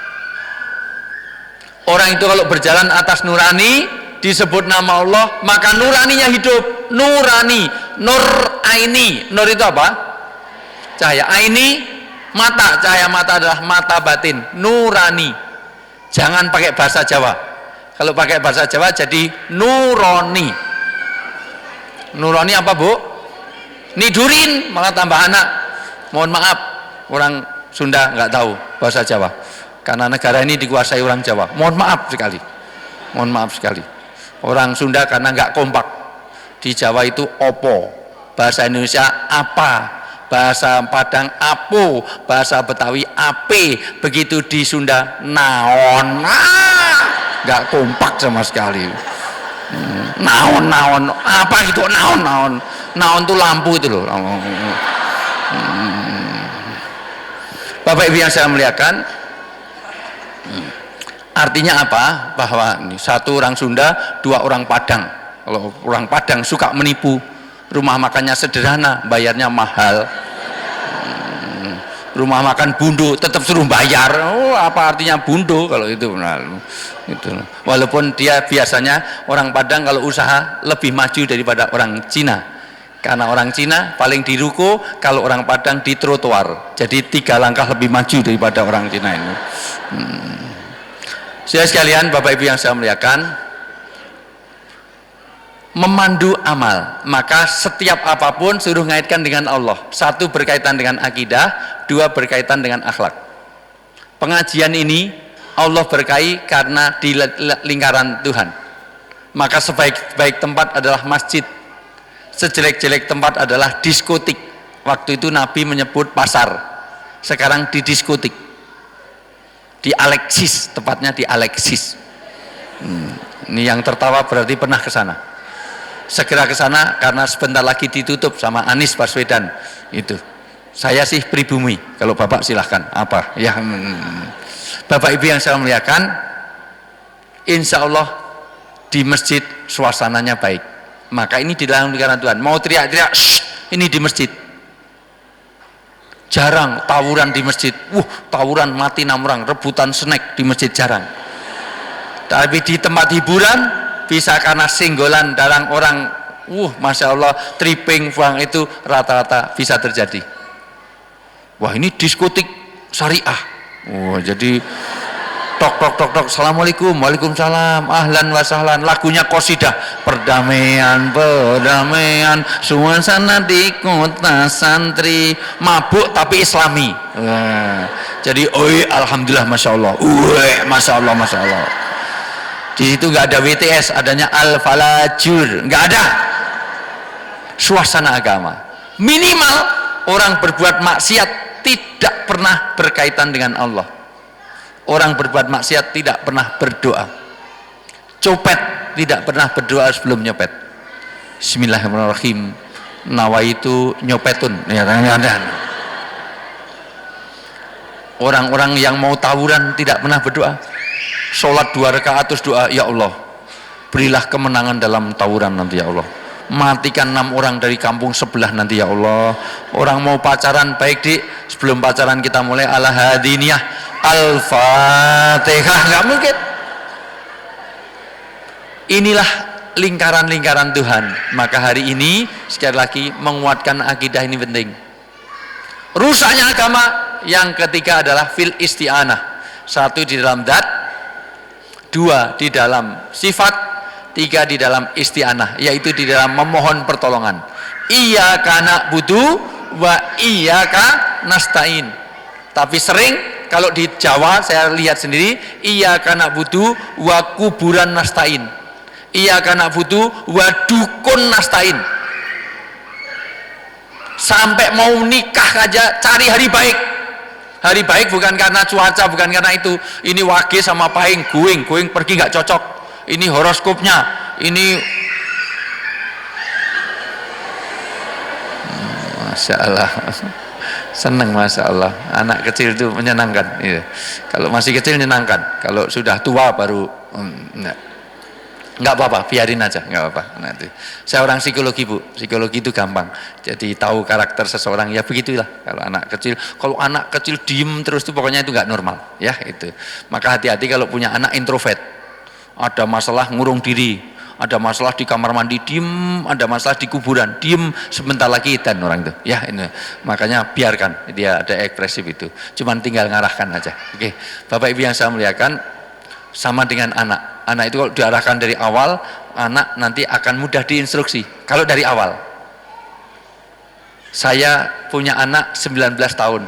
Orang itu kalau berjalan atas nurani, disebut nama Allah, maka nuraninya hidup. Nurani, nur aini. Nur itu apa? Cahaya. Aini, mata. Cahaya mata adalah mata batin. Nurani. Jangan pakai bahasa Jawa. Kalau pakai bahasa Jawa jadi nuroni. Nuroni apa Bu? Nidurin, malah tambah anak. Mohon maaf, orang Sunda nggak tahu bahasa Jawa. Karena negara ini dikuasai orang Jawa. Mohon maaf sekali. mohon maaf sekali. Orang Sunda karena nggak kompak. Di Jawa itu opo, bahasa Indonesia apa, bahasa Padang apo, bahasa Betawi ape, begitu di Sunda naon, nggak kompak sama sekali. Naon apa gitu, naon tuh lampu itu loh. Bapak Ibu yang saya muliakan, artinya apa? Bahwa ini satu orang Sunda, dua orang Padang. Kalau orang Padang suka menipu, rumah makannya sederhana, bayarnya mahal. Rumah makan bundo tetap suruh bayar. Oh, apa artinya bundo kalau itu? Nah, itu. Walaupun dia biasanya orang Padang kalau usaha lebih maju daripada orang Cina. Karena orang Cina paling di ruko, kalau orang Padang di trotoar. Jadi 3 langkah lebih maju daripada orang Cina ini. Saudara sekalian, Bapak Ibu yang saya muliakan, memandu amal, maka setiap apapun suruh ngaitkan dengan Allah. 1 berkaitan dengan akidah, 2 berkaitan dengan akhlak. Pengajian ini Allah berkahi karena di lingkaran Tuhan. Maka sebaik-baik tempat adalah masjid, sejelek-jelek tempat adalah diskotik. Waktu itu Nabi menyebut pasar, sekarang di diskotik, di Alexis, tepatnya di Alexis. Ini yang tertawa berarti pernah ke sana. Segera ke sana karena sebentar lagi ditutup sama Anies Baswedan. Itu saya sih pribumi, kalau Bapak silahkan apa ya. Bapak Ibu yang saya muliakan, insya Allah di masjid suasananya baik. Maka ini di dalam lingkaran Tuhan. Mau teriak-teriak, ini di masjid. Jarang tawuran di masjid. Tawuran mati 6 orang, rebutan snack di masjid jarang. Tapi di tempat hiburan bisa karena singgolan darang orang, Masya Allah, tripping buang itu rata-rata bisa terjadi. Wah, ini diskotik syariah. Jadi tok, assalamualaikum, waalaikumsalam, ahlan wa sahlan, lagunya qasidah, perdamaian, suasana di kota santri, mabuk tapi islami. Jadi, alhamdulillah, Masya Allah, Masya Allah. Di situ nggak ada WTS, adanya al-falajur, nggak ada. Suasana agama. Minimal orang berbuat maksiat tidak pernah berkaitan dengan Allah. Orang berbuat maksiat tidak pernah berdoa. Copet tidak pernah berdoa sebelum nyopet. Bismillahirrahmanirrahim. Nawaitu nyopetun. Orang-orang yang mau tawuran tidak pernah berdoa. Sholat 2 rakaat terus doa, ya Allah, berilah kemenangan dalam tawuran nanti ya Allah. Matikan 6 orang dari kampung sebelah nanti ya Allah. Orang mau pacaran, baik di sebelum pacaran kita mulai ala hadiniyah al-fatihah, nggak mungkin. Inilah lingkaran-lingkaran Tuhan. Maka hari ini sekali lagi menguatkan akidah ini penting. Rusaknya agama yang ketiga adalah fil isti'anah. 1 di dalam zat, 2 di dalam sifat, 3 di dalam isti'anah, yaitu di dalam memohon pertolongan. Iyyaka na'budu wa iyyaka nasta'in. Tapi sering kalau di Jawa saya lihat sendiri, iyyaka na'budu wa kuburan nasta'in, iyyaka na'budu wa dukun nasta'in. Sampai mau nikah aja cari hari baik. Hari baik bukan karena cuaca, bukan karena itu. Ini wage sama pahing, going pergi nggak cocok. Ini horoskopnya, ini Masya Allah, seneng, Masya Allah. Anak kecil itu menyenangkan. Iya. Kalau masih kecil menyenangkan. Kalau sudah tua baru nggak apa-apa, biarin aja, nggak apa-apa. Nanti saya orang psikologi, Bu, psikologi itu gampang. Jadi tahu karakter seseorang, ya begitulah. Kalau anak kecil diem terus itu pokoknya itu nggak normal, ya itu. Maka hati-hati kalau punya anak introvert. Ada masalah ngurung diri, ada masalah di kamar mandi diem, ada masalah di kuburan diem, sebentar lagi dan orang itu, ya ini. Makanya biarkan dia ada ekspresif itu. Cuman tinggal ngarahkan aja. Oke, Bapak Ibu yang saya muliakan, sama dengan anak. Anak itu kalau diarahkan dari awal, anak nanti akan mudah diinstruksi. Kalau dari awal. Saya punya anak 19 tahun.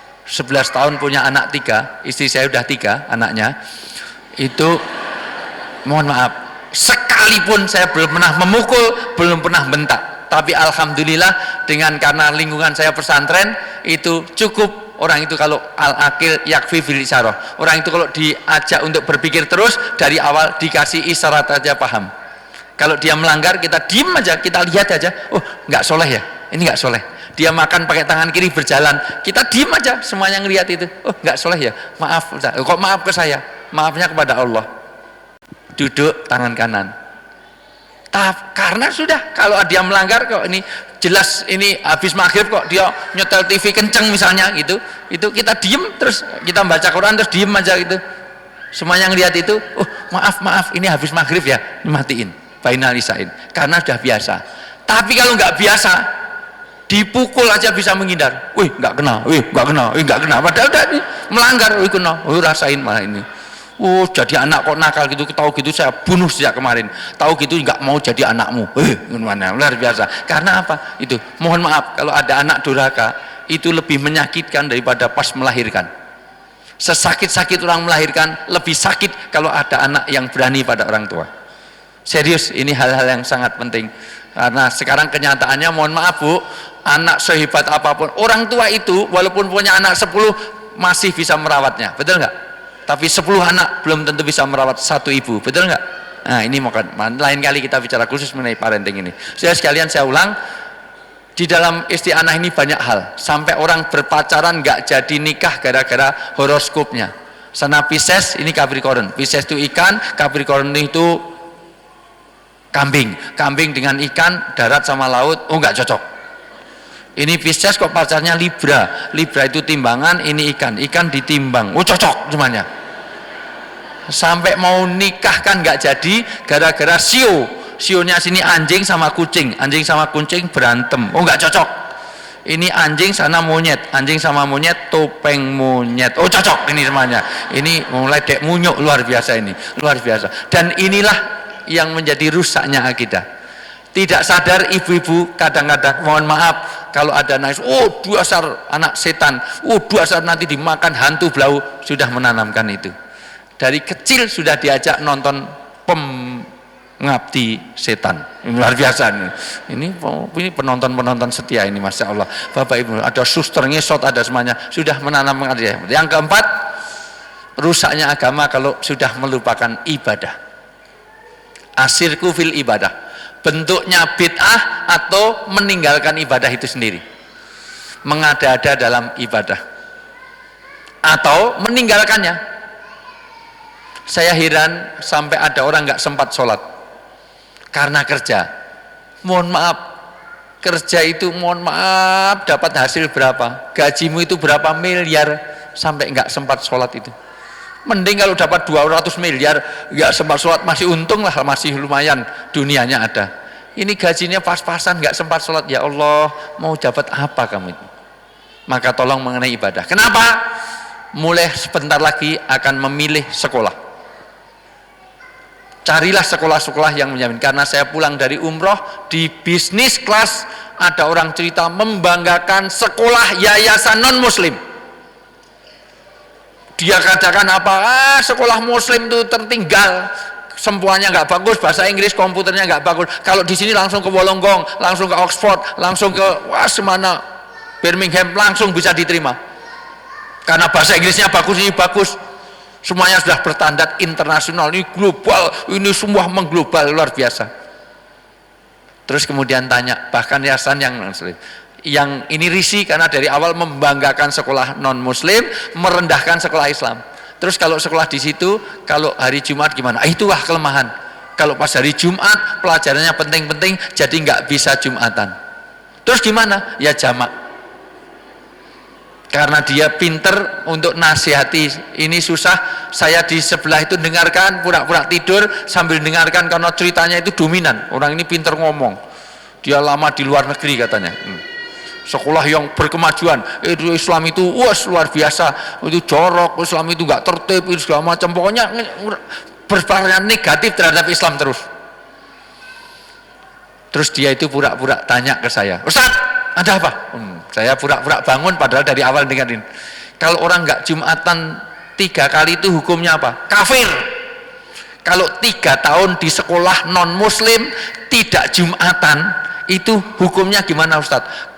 11 tahun punya anak 3, istri saya udah 3 anaknya. Itu mohon maaf, sekalipun saya belum pernah memukul, belum pernah bentak, tapi alhamdulillah dengan karena lingkungan saya pesantren itu cukup. Orang itu kalau al-akil yakfi bil isyarah, orang itu kalau diajak untuk berpikir terus dari awal dikasih isyarat aja paham. Kalau dia melanggar kita diem aja, kita lihat aja, oh nggak soleh ya, ini nggak soleh. Dia makan pakai tangan kiri berjalan, kita diem aja, semuanya ngelihat itu, oh nggak soleh ya, maaf. Kok maaf ke saya, maafnya kepada Allah. Duduk tangan kanan. Karena sudah, kalau dia melanggar kok ini jelas ini habis maghrib kok dia nyetel TV kenceng misalnya gitu, itu kita diem terus kita baca Quran terus diem aja gitu, semuanya ngelihat itu, oh maaf ini habis maghrib ya, matiin, finalisain, karena sudah biasa. Tapi kalau nggak biasa, dipukul aja bisa menghindar, wih nggak kena, padahal udah melanggar, wih kena, rasain malah ini. Oh jadi anak kok nakal gitu, tahu gitu saya bunuh sejak kemarin, tahu gitu nggak mau jadi anakmu, gimana, luar biasa. Karena apa? Itu mohon maaf kalau ada anak durhaka itu lebih menyakitkan daripada pas melahirkan. Sesakit-sakit orang melahirkan, lebih sakit kalau ada anak yang berani pada orang tua. Serius, ini hal-hal yang sangat penting. Karena sekarang kenyataannya, mohon maaf Bu, anak sehebat apapun, orang tua itu walaupun punya anak 10 masih bisa merawatnya, betul nggak? Tapi 10 anak belum tentu bisa merawat satu ibu, betul nggak? Nah ini lain kali kita bicara khusus mengenai parenting ini. Sudah sekalian saya ulang, di dalam isti'anah ini banyak hal, sampai orang berpacaran nggak jadi nikah gara-gara horoskopnya. Sana Pisces, ini Capricorn, Pisces itu ikan, Capricorn itu kambing dengan ikan, darat sama laut, oh nggak cocok. Ini Pisces kok pacarnya Libra itu timbangan, ini ikan ditimbang, oh cocok semuanya. Sampai mau nikah kan nggak jadi gara-gara sionya sini anjing sama kucing berantem, oh nggak cocok. Ini anjing sana monyet, anjing sama monyet topeng monyet, oh cocok ini semuanya. Ini mulai dek munyuk, luar biasa ini, luar biasa. Dan inilah yang menjadi rusaknya akidah. Tidak sadar ibu-ibu kadang-kadang, mohon maaf, kalau ada nangis, oh dasar anak setan, oh dasar nanti dimakan hantu blau, sudah menanamkan itu. Dari kecil sudah diajak nonton pengabdi setan, luar biasa ini penonton setia ini, masya Allah. Bapak Ibu, ada suster ngesot, ada semuanya, sudah menanamkan dia. Yang keempat, rusaknya agama kalau sudah melupakan ibadah. Asirku fil ibadah, bentuknya bid'ah atau meninggalkan ibadah itu sendiri, mengada-ada dalam ibadah atau meninggalkannya. Saya heran sampai ada orang nggak sempat sholat karena kerja. Mohon maaf, kerja itu mohon maaf dapat hasil berapa, gajimu itu berapa miliar, sampai nggak sempat sholat itu. Mending kalau dapat 200 miliar nggak sempat sholat, masih untung lah, masih lumayan dunianya ada. Ini gajinya pas-pasan nggak sempat sholat, ya Allah mau dapat apa kamu itu? Maka tolong mengenai ibadah. Kenapa? Mulai sebentar lagi akan memilih sekolah. Carilah sekolah-sekolah yang menjamin. Karena saya pulang dari umroh, di bisnis kelas ada orang cerita membanggakan sekolah yayasan non muslim. Dia katakan apa? Sekolah muslim itu tertinggal, sempuannya nggak bagus, bahasa Inggris komputernya nggak bagus. Kalau di sini langsung ke Wollongong, langsung ke Oxford, langsung ke semana Birmingham, langsung bisa diterima. Karena bahasa Inggrisnya bagus, ini bagus. Semuanya sudah berstandar internasional, ini global, ini semua mengglobal, luar biasa. Terus kemudian tanya, bahkan yayasan yang ini risih karena dari awal membanggakan sekolah non muslim, merendahkan sekolah Islam. Terus kalau sekolah di situ, kalau hari Jumat gimana? Itulah kelemahan. Kalau pas hari Jumat pelajarannya penting-penting, jadi nggak bisa Jumatan. Terus gimana? Ya jamak. Karena dia pinter untuk nasihati, ini susah, saya di sebelah itu dengarkan, pura-pura tidur sambil dengarkan karena ceritanya itu dominan. Orang ini pinter ngomong, dia lama di luar negeri katanya, sekolah yang berkemajuan, itu Islam itu luar biasa, itu jorok, Islam itu nggak tertib, itu segala macam, pokoknya berpikir negatif terhadap Islam terus. Terus dia itu pura-pura tanya ke saya, Ustaz, ada apa? Saya pura-pura bangun padahal dari awal dengerin. Kalau orang nggak Jumatan 3 kali itu hukumnya apa? Kafir. Kalau 3 tahun di sekolah non muslim tidak Jumatan, itu hukumnya gimana Ustadz?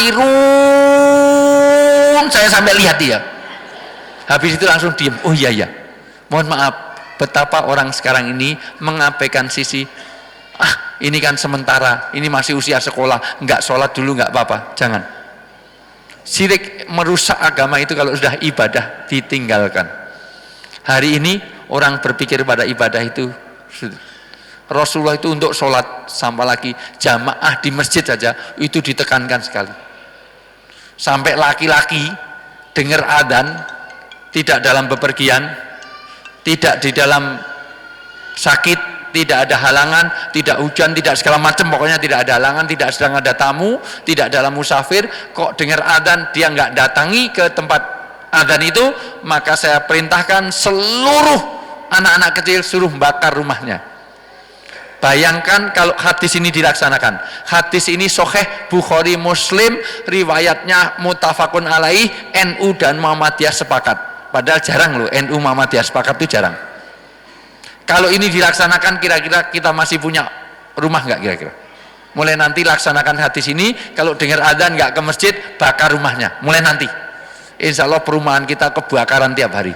Kafirun. Saya sampai lihat dia, habis itu langsung diem. Oh iya ya, mohon maaf, betapa orang sekarang ini mengabaikan sisi ini kan sementara, ini masih usia sekolah, nggak sholat dulu nggak apa-apa. Jangan. Syirik merusak agama itu kalau sudah ibadah ditinggalkan. Hari ini orang berpikir pada ibadah itu, Rasulullah itu untuk sholat, sampai lagi jamaah di masjid saja itu ditekankan sekali. Sampai laki-laki dengar adzan tidak dalam bepergian, tidak di dalam sakit, tidak ada halangan, tidak hujan, tidak segala macam, pokoknya tidak ada halangan, tidak sedang ada tamu, tidak dalam musafir, kok dengar adzan dia nggak datangi ke tempat adzan itu, maka saya perintahkan seluruh anak-anak kecil suruh bakar rumahnya. Bayangkan kalau hadis ini dilaksanakan. Hadis ini sahih Bukhari Muslim, riwayatnya muttafaqun alaih, NU dan Muhammadiyah sepakat. Padahal jarang loh NU Muhammadiyah sepakat, itu jarang. Kalau ini dilaksanakan, kira-kira kita masih punya rumah nggak kira-kira? Mulai nanti laksanakan hadis ini, kalau dengar adzan nggak ke masjid, bakar rumahnya. Mulai nanti, insya Allah perumahan kita kebakaran tiap hari.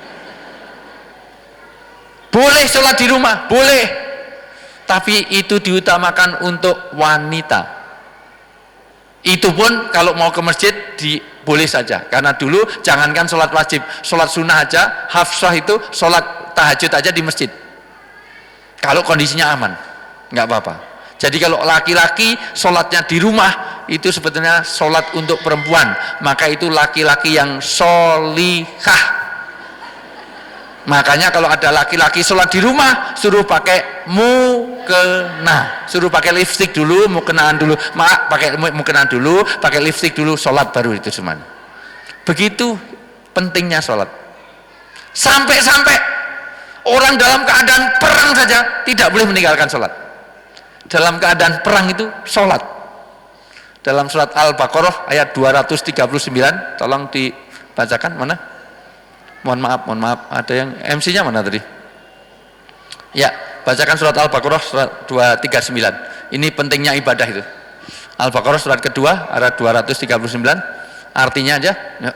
Boleh sholat di rumah, boleh, tapi itu diutamakan untuk wanita. Itu pun kalau mau ke masjid boleh saja, karena dulu jangankan sholat wajib, sholat sunnah aja, Hafsah itu sholat tahajud aja di masjid kalau kondisinya aman, nggak apa-apa. Jadi kalau laki-laki sholatnya di rumah, itu sebetulnya sholat untuk perempuan, maka itu laki-laki yang sholihah. Makanya kalau ada laki-laki sholat di rumah, suruh pakai mukena, suruh pakai lipstik dulu, mukenaan dulu, pakai mukenaan dulu, pakai lipstik dulu, sholat baru itu semuanya. Begitu pentingnya sholat. Sampai-sampai orang dalam keadaan perang saja tidak boleh meninggalkan sholat. Dalam keadaan perang itu sholat. Dalam surat Al-Baqarah ayat 239, tolong dibacakan. Mana? Mohon maaf, ada yang MC-nya mana tadi? Ya, bacakan surat Al-Baqarah surat 239. Ini pentingnya ibadah itu. Al-Baqarah surat kedua ayat 239, artinya aja. Ya.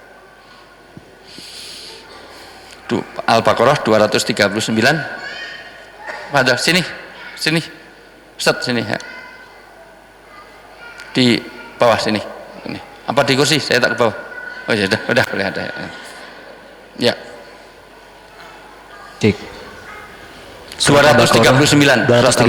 Al-Baqarah 239. Pada sini Ustaz, sini ya. Di bawah sini. Ini. Apa di kursi? Saya tak ke bawah. Oh ya, udah boleh ada. Ya. Cek. 239.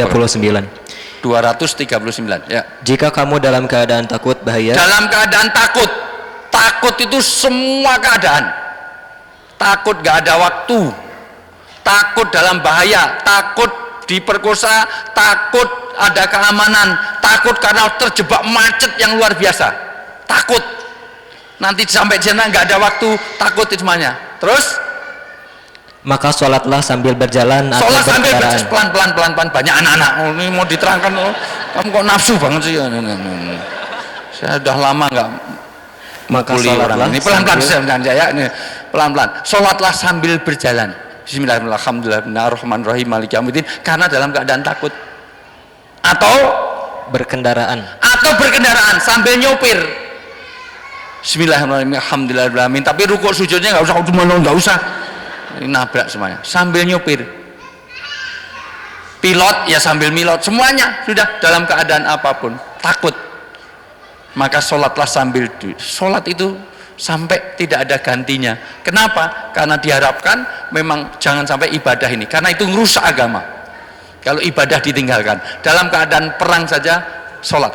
239. Ya. Jika kamu dalam keadaan takut bahaya. Dalam keadaan takut itu semua keadaan. Takut gak ada waktu, takut dalam bahaya, takut diperkosa, takut ada keamanan, takut karena terjebak macet yang luar biasa, takut nanti sampai di sana nggak ada waktu, takut itu semuanya. Terus maka sholatlah sambil berjalan atau sholat sambil berjalan, pelan-pelan, banyak anak-anak. Oh, ini mau diterangkan, kamu kok nafsu banget sih? Saya udah lama nggak. Maka sholatlah ini pelan-pelan saya ini pelan-pelan. Sholatlah sambil berjalan. Bismillahirrahmanirrahim. Maliki yaumiddin. Karena dalam keadaan takut. Atau berkendaraan sambil nyopir. Bismillahirrahmanirrahim. Alhamdulillahirrahmanirrahim. Tapi rukuk sujudnya nggak usah. Ini nabrak semuanya. Sambil nyopir. Pilot ya sambil milot. Semuanya sudah dalam keadaan apapun. Takut. Maka sholatlah sambil sholat itu sampai tidak ada gantinya. Kenapa? Karena diharapkan memang jangan sampai ibadah ini, karena itu merusak agama. Kalau ibadah ditinggalkan, dalam keadaan perang saja sholat.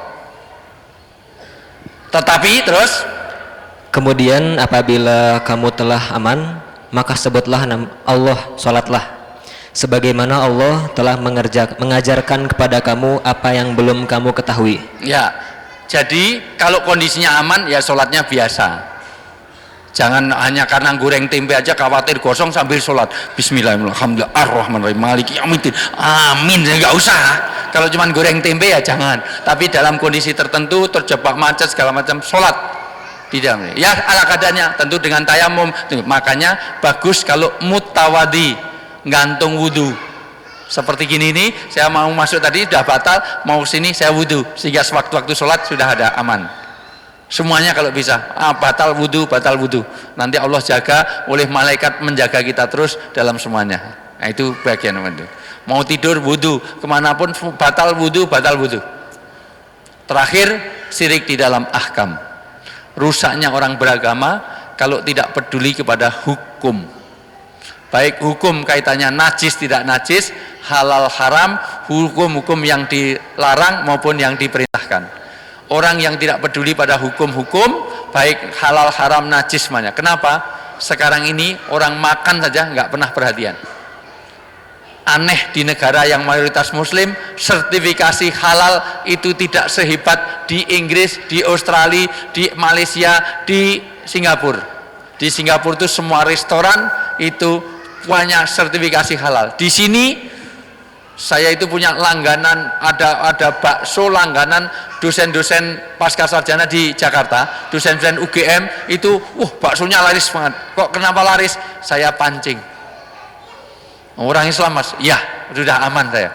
Tetapi terus kemudian apabila kamu telah aman, maka sebutlah Allah, sholatlah sebagaimana Allah telah mengajarkan kepada kamu apa yang belum kamu ketahui. Ya. Jadi kalau kondisinya aman ya sholatnya biasa. Jangan hanya karena goreng tempe aja khawatir gosong sambil sholat. Bismillahirrahmanirrahim. Maliki yaumiddin. Amin. Nggak usah. Kalau cuma goreng tempe ya jangan. Tapi dalam kondisi tertentu terjebak macet segala macam sholat. Tidak. Ya ala kadarnya. Tentu dengan tayamum. Makanya bagus kalau mutawadi. gantung wudhu. Seperti gini ini, saya mau masuk tadi sudah batal, mau sini saya wudhu, sehingga sewaktu-waktu sholat sudah ada aman. Semuanya kalau bisa, batal wudhu, batal wudhu. Nanti Allah jaga, oleh malaikat menjaga kita terus dalam semuanya. Nah, itu bagian wudhu. Mau tidur wudhu, kemanapun batal wudhu, batal wudhu. Terakhir, syirik di dalam ahkam. Rusaknya orang beragama kalau tidak peduli kepada hukum. Baik hukum kaitannya najis tidak najis, halal haram, hukum-hukum yang dilarang maupun yang diperintahkan. Orang yang tidak peduli pada hukum-hukum, baik halal haram najis semuanya. Kenapa? Sekarang ini orang makan saja nggak pernah perhatian. Aneh di negara yang mayoritas muslim, sertifikasi halal itu tidak sehebat di Inggris, di Australia, di Malaysia, di Singapura. Di Singapura itu semua restoran itu punya sertifikasi halal. Di sini saya itu punya langganan, ada bakso langganan dosen-dosen pasca sarjana di Jakarta, dosen-dosen UGM itu, baksonya laris banget. Kok kenapa laris? Saya pancing. Orang Islam mas, ya sudah aman saya.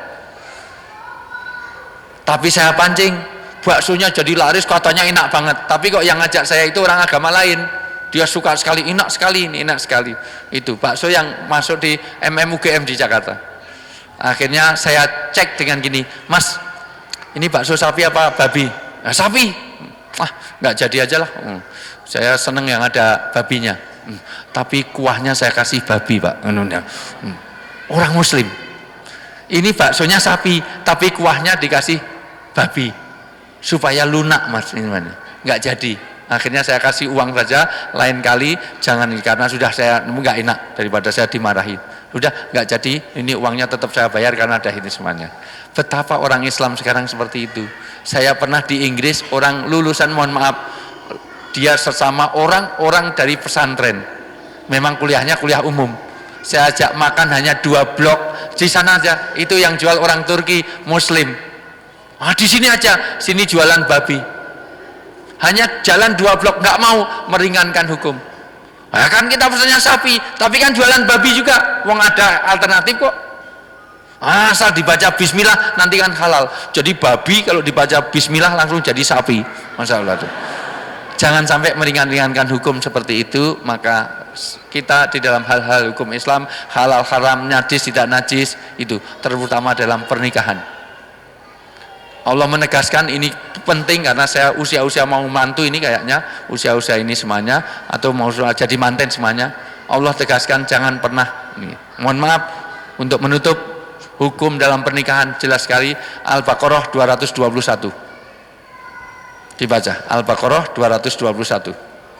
Tapi saya pancing, baksonya jadi laris, katanya enak banget. Tapi kok yang ngajak saya itu orang agama lain. Dia suka sekali, enak sekali, ini enak sekali. Itu bakso yang masuk di MMUGM di Jakarta. Akhirnya saya cek dengan gini, mas, ini bakso sapi apa babi? Nah, sapi. Nggak jadi aja lah. Saya seneng yang ada babinya. Tapi kuahnya saya kasih babi, pak. Orang muslim. Ini baksonya sapi, tapi kuahnya dikasih babi. Supaya lunak mas, ini mana? Nggak jadi. Akhirnya saya kasih uang saja, lain kali jangan, karena sudah saya nggak enak daripada saya dimarahi. Sudah nggak jadi, ini uangnya tetap saya bayar karena ada ini semuanya. Betapa orang Islam sekarang seperti itu. Saya pernah di Inggris, orang lulusan, mohon maaf, dia sesama orang dari pesantren. Memang kuliahnya kuliah umum. Saya ajak makan hanya 2 blok di sana aja. Itu yang jual orang Turki Muslim. Di sini aja, sini jualan babi. Hanya jalan 2 blok, nggak mau meringankan hukum. Nah, kan kita pesannya sapi, tapi kan jualan babi juga. Wong ada alternatif kok. Asal dibaca bismillah nanti kan halal. Jadi babi kalau dibaca bismillah langsung jadi sapi. Masya Allah tuh. Jangan sampai meringankan hukum seperti itu. Maka kita di dalam hal-hal hukum Islam, halal haram, najis tidak najis, itu terutama dalam pernikahan. Allah menegaskan ini penting karena saya usia-usia mau mantu ini, kayaknya usia-usia ini semuanya, atau mau jadi manten semuanya, Allah tegaskan jangan pernah ini. Mohon maaf, untuk menutup hukum dalam pernikahan jelas sekali, Al-Baqarah 221 dibaca, Al-Baqarah 221.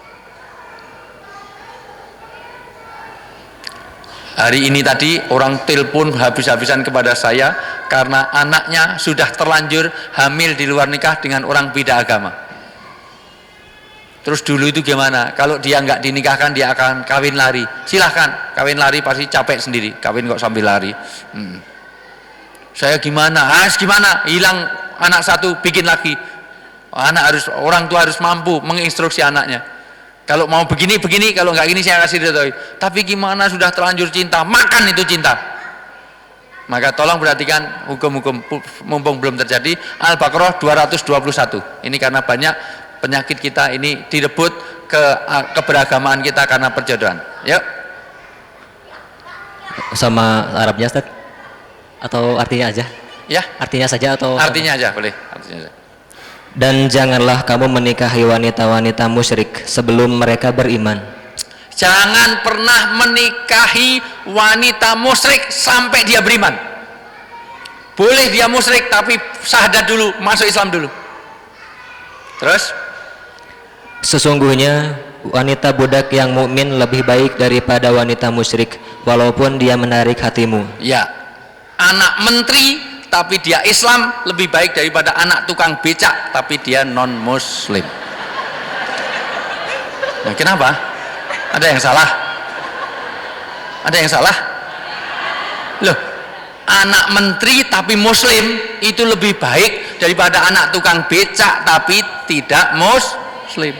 Hari ini tadi orang telepon habis-habisan kepada saya karena anaknya sudah terlanjur hamil di luar nikah dengan orang beda agama. Terus dulu itu gimana? Kalau dia nggak dinikahkan dia akan kawin lari. Silahkan kawin lari, pasti capek sendiri. Kawin kok sambil lari. Saya gimana? Gimana? Hilang anak satu, bikin lagi. Orang tua harus mampu menginstruksi anaknya. Kalau mau begini, kalau nggak gini saya kasih dia. Tapi gimana, sudah terlanjur cinta, makan itu cinta. Maka tolong perhatikan hukum-hukum mumpung belum terjadi. Al-Baqarah 221. Ini karena banyak penyakit kita ini direbut keberagamaan kita karena perjodohan. Yuk. Sama Arabnya Ustaz? Atau artinya aja? Ya. Artinya saja atau? Artinya aja boleh. Artinya aja. Dan janganlah kamu menikahi wanita-wanita musyrik sebelum mereka beriman. Jangan pernah menikahi wanita musyrik sampai dia beriman. Boleh dia musyrik tapi syahadat dulu, masuk Islam dulu. Terus? Sesungguhnya wanita budak yang mukmin lebih baik daripada wanita musyrik walaupun dia menarik hatimu. Ya. Anak menteri tapi dia Islam lebih baik daripada anak tukang becak tapi dia non muslim. Nah, kenapa? Ada yang salah? Ada yang salah? Loh, anak menteri tapi muslim itu lebih baik daripada anak tukang becak tapi tidak muslim.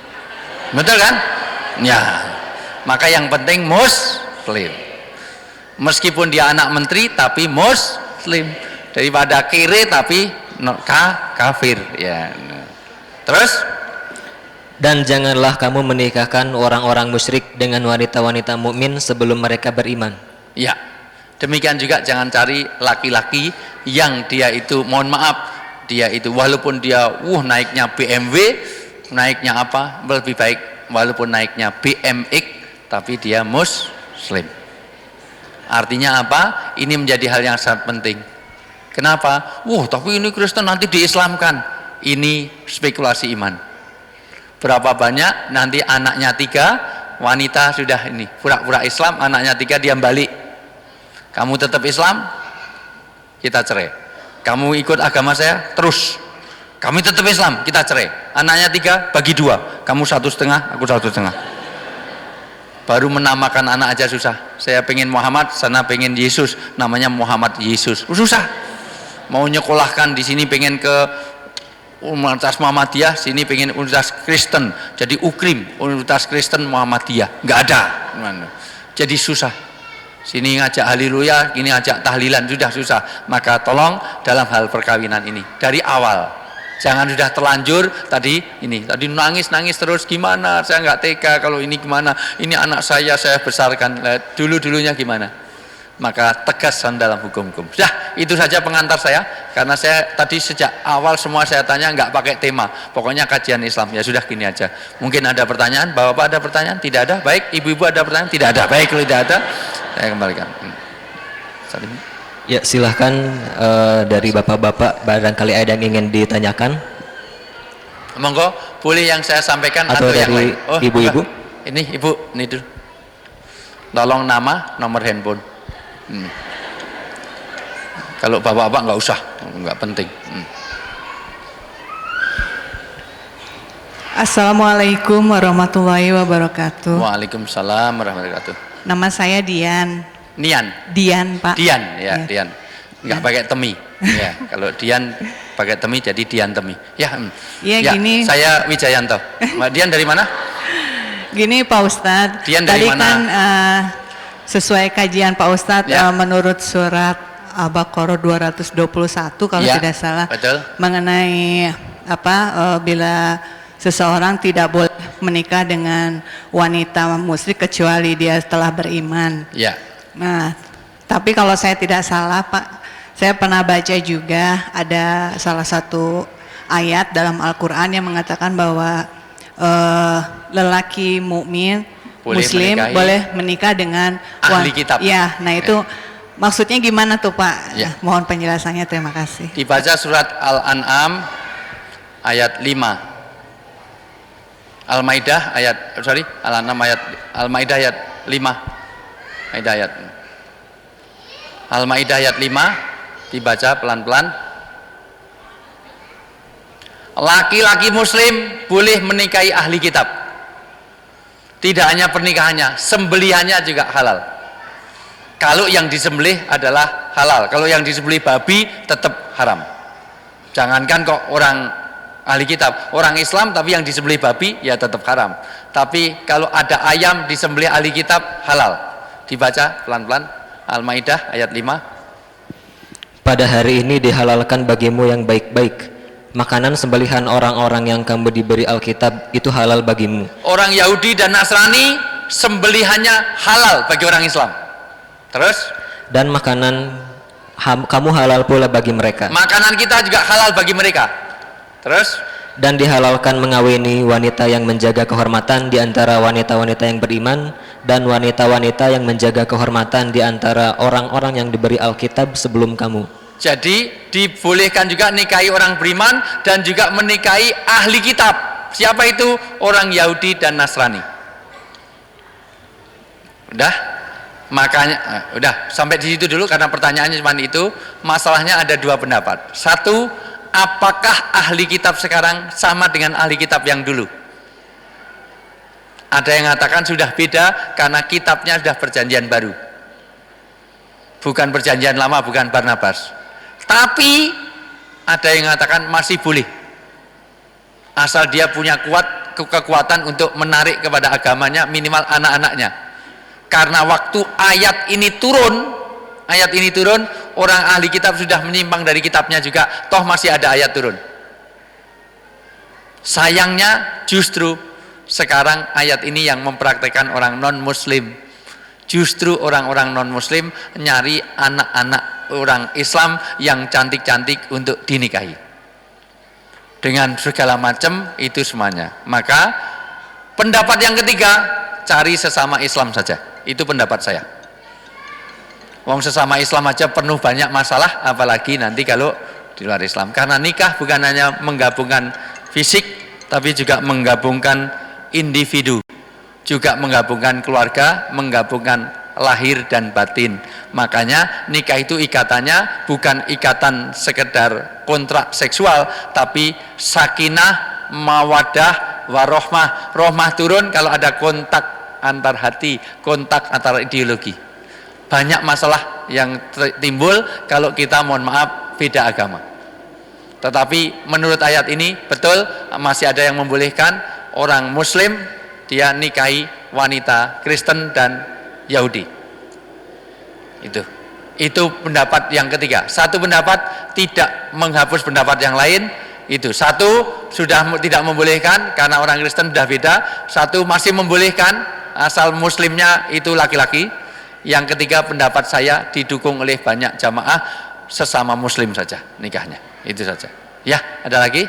Betul kan? Ya. Maka yang penting muslim. Meskipun dia anak menteri tapi muslim, daripada kere tapi kafir ya. Terus, dan janganlah kamu menikahkan orang-orang musyrik dengan wanita-wanita mukmin sebelum mereka beriman. ya, demikian juga jangan cari laki-laki yang dia itu, mohon maaf, dia itu walaupun dia naiknya BMW, naiknya apa, lebih baik walaupun naiknya BMX tapi dia muslim. Artinya apa? Ini menjadi hal yang sangat penting. Kenapa? Tapi ini Kristen nanti diislamkan. Ini spekulasi iman. Berapa banyak nanti anaknya 3, wanita sudah ini pura-pura Islam, anaknya 3 diam balik. Kamu tetap Islam, kita cerai. Kamu ikut agama saya, terus. Kami tetap Islam, kita cerai. Anaknya 3 bagi 2, kamu 1,5, aku 1,5. Baru menamakan anak aja susah. Saya pengen Muhammad, sana pengen Yesus, namanya Muhammad Yesus. Susah. Mau nyekolahkan di sini pengen ke Universitas Muhammadiyah, sini pengen Universitas Kristen, jadi UKRIM, Universitas Kristen Muhammadiyah, nggak ada. Jadi susah. Sini ngajak haleluya, ini ngajak tahlilan, sudah susah. Maka tolong dalam hal perkawinan ini dari awal, jangan sudah terlanjur tadi nangis terus, gimana? Saya nggak tega kalau ini gimana? Ini anak saya besarkan. Dulunya gimana? Maka tegaskan dalam hukum-hukum. Sudah, itu saja pengantar saya, karena saya tadi sejak awal semua saya tanya nggak pakai tema, pokoknya kajian Islam. Ya sudah, gini aja. Mungkin ada pertanyaan, Bapak ada pertanyaan? Tidak ada. Baik, Ibu-ibu ada pertanyaan? Tidak ada. Baik, kalau tidak ada, saya kembalikan. Ya, silahkan dari bapak-bapak barangkali ada yang ingin ditanyakan. Monggo, boleh yang saya sampaikan atau yang dari lain. ibu-ibu? Ini Ibu, ini dulu. Tolong nama, nomor handphone. Kalau bapak-bapak nggak usah, nggak penting. Assalamualaikum warahmatullahi wabarakatuh. Waalaikumsalam warahmatullahi wabarakatuh. Nama saya Dian. Dian, Pak. Dian, ya. Dian. Nggak pakai temi. Ya, kalau Dian pakai temi jadi Dian temi. Ya, gini. Saya Wijayanto. Mbak Dian dari mana? Gini Pak Ustadz. Dian dari tadi mana? Kan sesuai kajian Pak Ustadz menurut surat Al-Baqarah 221 kalau tidak salah. Betul. Mengenai bila seseorang tidak boleh menikah dengan wanita musyrik kecuali dia telah beriman. Ya. Nah, tapi kalau saya tidak salah Pak, saya pernah baca juga ada salah satu ayat dalam Al-Quran yang mengatakan bahwa lelaki mukmin Muslim boleh menikah dengan ahli kitab. Ya, nah itu maksudnya gimana tuh Pak? Ya. Mohon penjelasannya, terima kasih. Dibaca surat Al-An'am ayat 5. Al-Maidah Al-An'am ayat Al-Maidah ayat 5. Al-Maidah ayat 5 dibaca pelan-pelan. Laki-laki muslim boleh menikahi ahli kitab. Tidak hanya pernikahannya, sembelihannya juga halal. Kalau yang disembelih adalah halal, kalau yang disembelih babi tetap haram. Jangankan kok orang ahli kitab, orang Islam tapi yang disembelih babi ya tetap haram. Tapi kalau ada ayam disembelih ahli kitab halal. Dibaca pelan-pelan Al-Maidah ayat 5. Pada hari ini dihalalkan bagimu yang baik-baik. Makanan sembelihan orang-orang yang kamu diberi Alkitab itu halal bagimu. Orang Yahudi dan Nasrani sembelihannya halal bagi orang Islam. Terus? Dan makanan kamu halal pula bagi mereka. Makanan kita juga halal bagi mereka. Terus? Dan dihalalkan mengawini wanita yang menjaga kehormatan di antara wanita-wanita yang beriman, dan wanita-wanita yang menjaga kehormatan di antara orang-orang yang diberi Alkitab sebelum kamu. Jadi dibolehkan juga nikahi orang beriman dan juga menikahi ahli kitab. Siapa itu? Orang Yahudi dan Nasrani. Udah? Makanya udah sampai di situ dulu karena pertanyaannya cuma itu. Masalahnya ada dua pendapat. Satu, apakah ahli kitab sekarang sama dengan ahli kitab yang dulu? Ada yang mengatakan sudah beda karena kitabnya sudah perjanjian baru. Bukan perjanjian lama, bukan Barnabas. Tapi ada yang mengatakan masih boleh, asal dia punya kekuatan untuk menarik kepada agamanya, minimal anak-anaknya. Karena waktu ayat ini turun, orang ahli kitab sudah menyimpang dari kitabnya juga, toh masih ada ayat turun. Sayangnya justru sekarang ayat ini yang mempraktekkan orang non muslim. Justru orang-orang non muslim nyari anak-anak orang Islam yang cantik-cantik untuk dinikahi dengan segala macam itu semuanya. Maka pendapat yang ketiga, cari sesama Islam saja. Itu pendapat saya. Wong sesama Islam aja penuh banyak masalah, apalagi nanti kalau di luar Islam. Karena nikah bukan hanya menggabungkan fisik, tapi juga menggabungkan individu, juga menggabungkan keluarga, menggabungkan lahir dan batin. Makanya nikah itu ikatannya bukan ikatan sekedar kontrak seksual, tapi sakinah, mawadah, warohmah. Rohmah turun kalau ada kontak antar hati, kontak antar ideologi. Banyak masalah yang timbul kalau kita mohon maaf beda agama. Tetapi menurut ayat ini betul masih ada yang membolehkan orang muslim dia nikahi wanita Kristen dan Yahudi. Itu pendapat yang ketiga. Satu pendapat tidak menghapus pendapat yang lain. Itu satu sudah tidak membolehkan karena orang Kristen sudah beda. Satu masih membolehkan asal muslimnya itu laki-laki. Yang ketiga pendapat saya didukung oleh banyak jamaah sesama muslim saja nikahnya. Itu saja. Ya, ada lagi?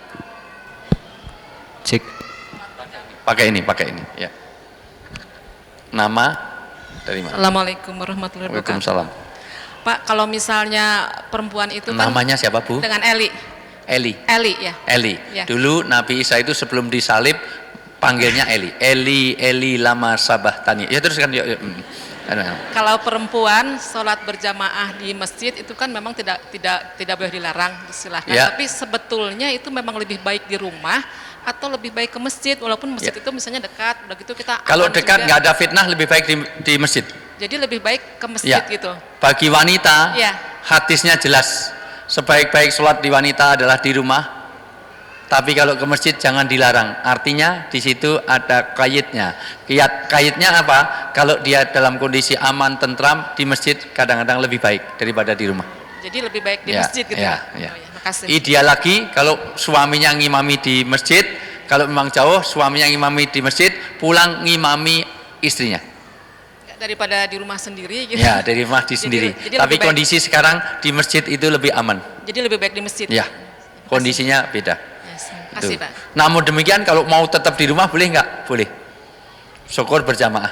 Cik. Pakai ini ya. Nama dari mana? Assalamualaikum warahmatullahi wabarakatuh. Waalaikumsalam. Pak, kalau misalnya perempuan itu kan namanya siapa, Bu? dengan Eli. Eli ya. Eli. Ya. Dulu Nabi Isa itu sebelum disalib panggilnya Eli. Eli lama sabahtani. Ya terus kan yuk. Kalau perempuan sholat berjamaah di masjid itu kan memang tidak boleh dilarang, silahkan. Ya. Tapi sebetulnya itu memang lebih baik di rumah atau lebih baik ke masjid, walaupun masjid itu misalnya dekat, udah gitu kita kalau aman dekat juga. nggak ada fitnah lebih baik di masjid. Jadi lebih baik ke masjid gitu. Bagi wanita, Ya. hadisnya jelas. Sebaik-baik sholat di wanita adalah di rumah. Tapi kalau ke masjid jangan dilarang. Artinya di situ ada kayitnya. Kayitnya apa? Kalau dia dalam kondisi aman, tentram, di masjid kadang-kadang lebih baik daripada di rumah. Jadi lebih baik di Ya, masjid gitu ya, Pak? ya. Oh, ya, makasih. Ideal lagi kalau suaminya ngimami di masjid, kalau memang jauh suaminya ngimami di masjid, pulang ngimami istrinya. Daripada di rumah sendiri gitu. Ya, dari rumah sendiri. Jadi Tapi lebih baik. kondisi sekarang di masjid itu lebih aman. Jadi lebih baik di masjid. Ya, kondisinya beda. Terima kasih, Tuh. Pak. Namun demikian kalau mau tetap di rumah boleh nggak? Boleh. Syukur berjamaah.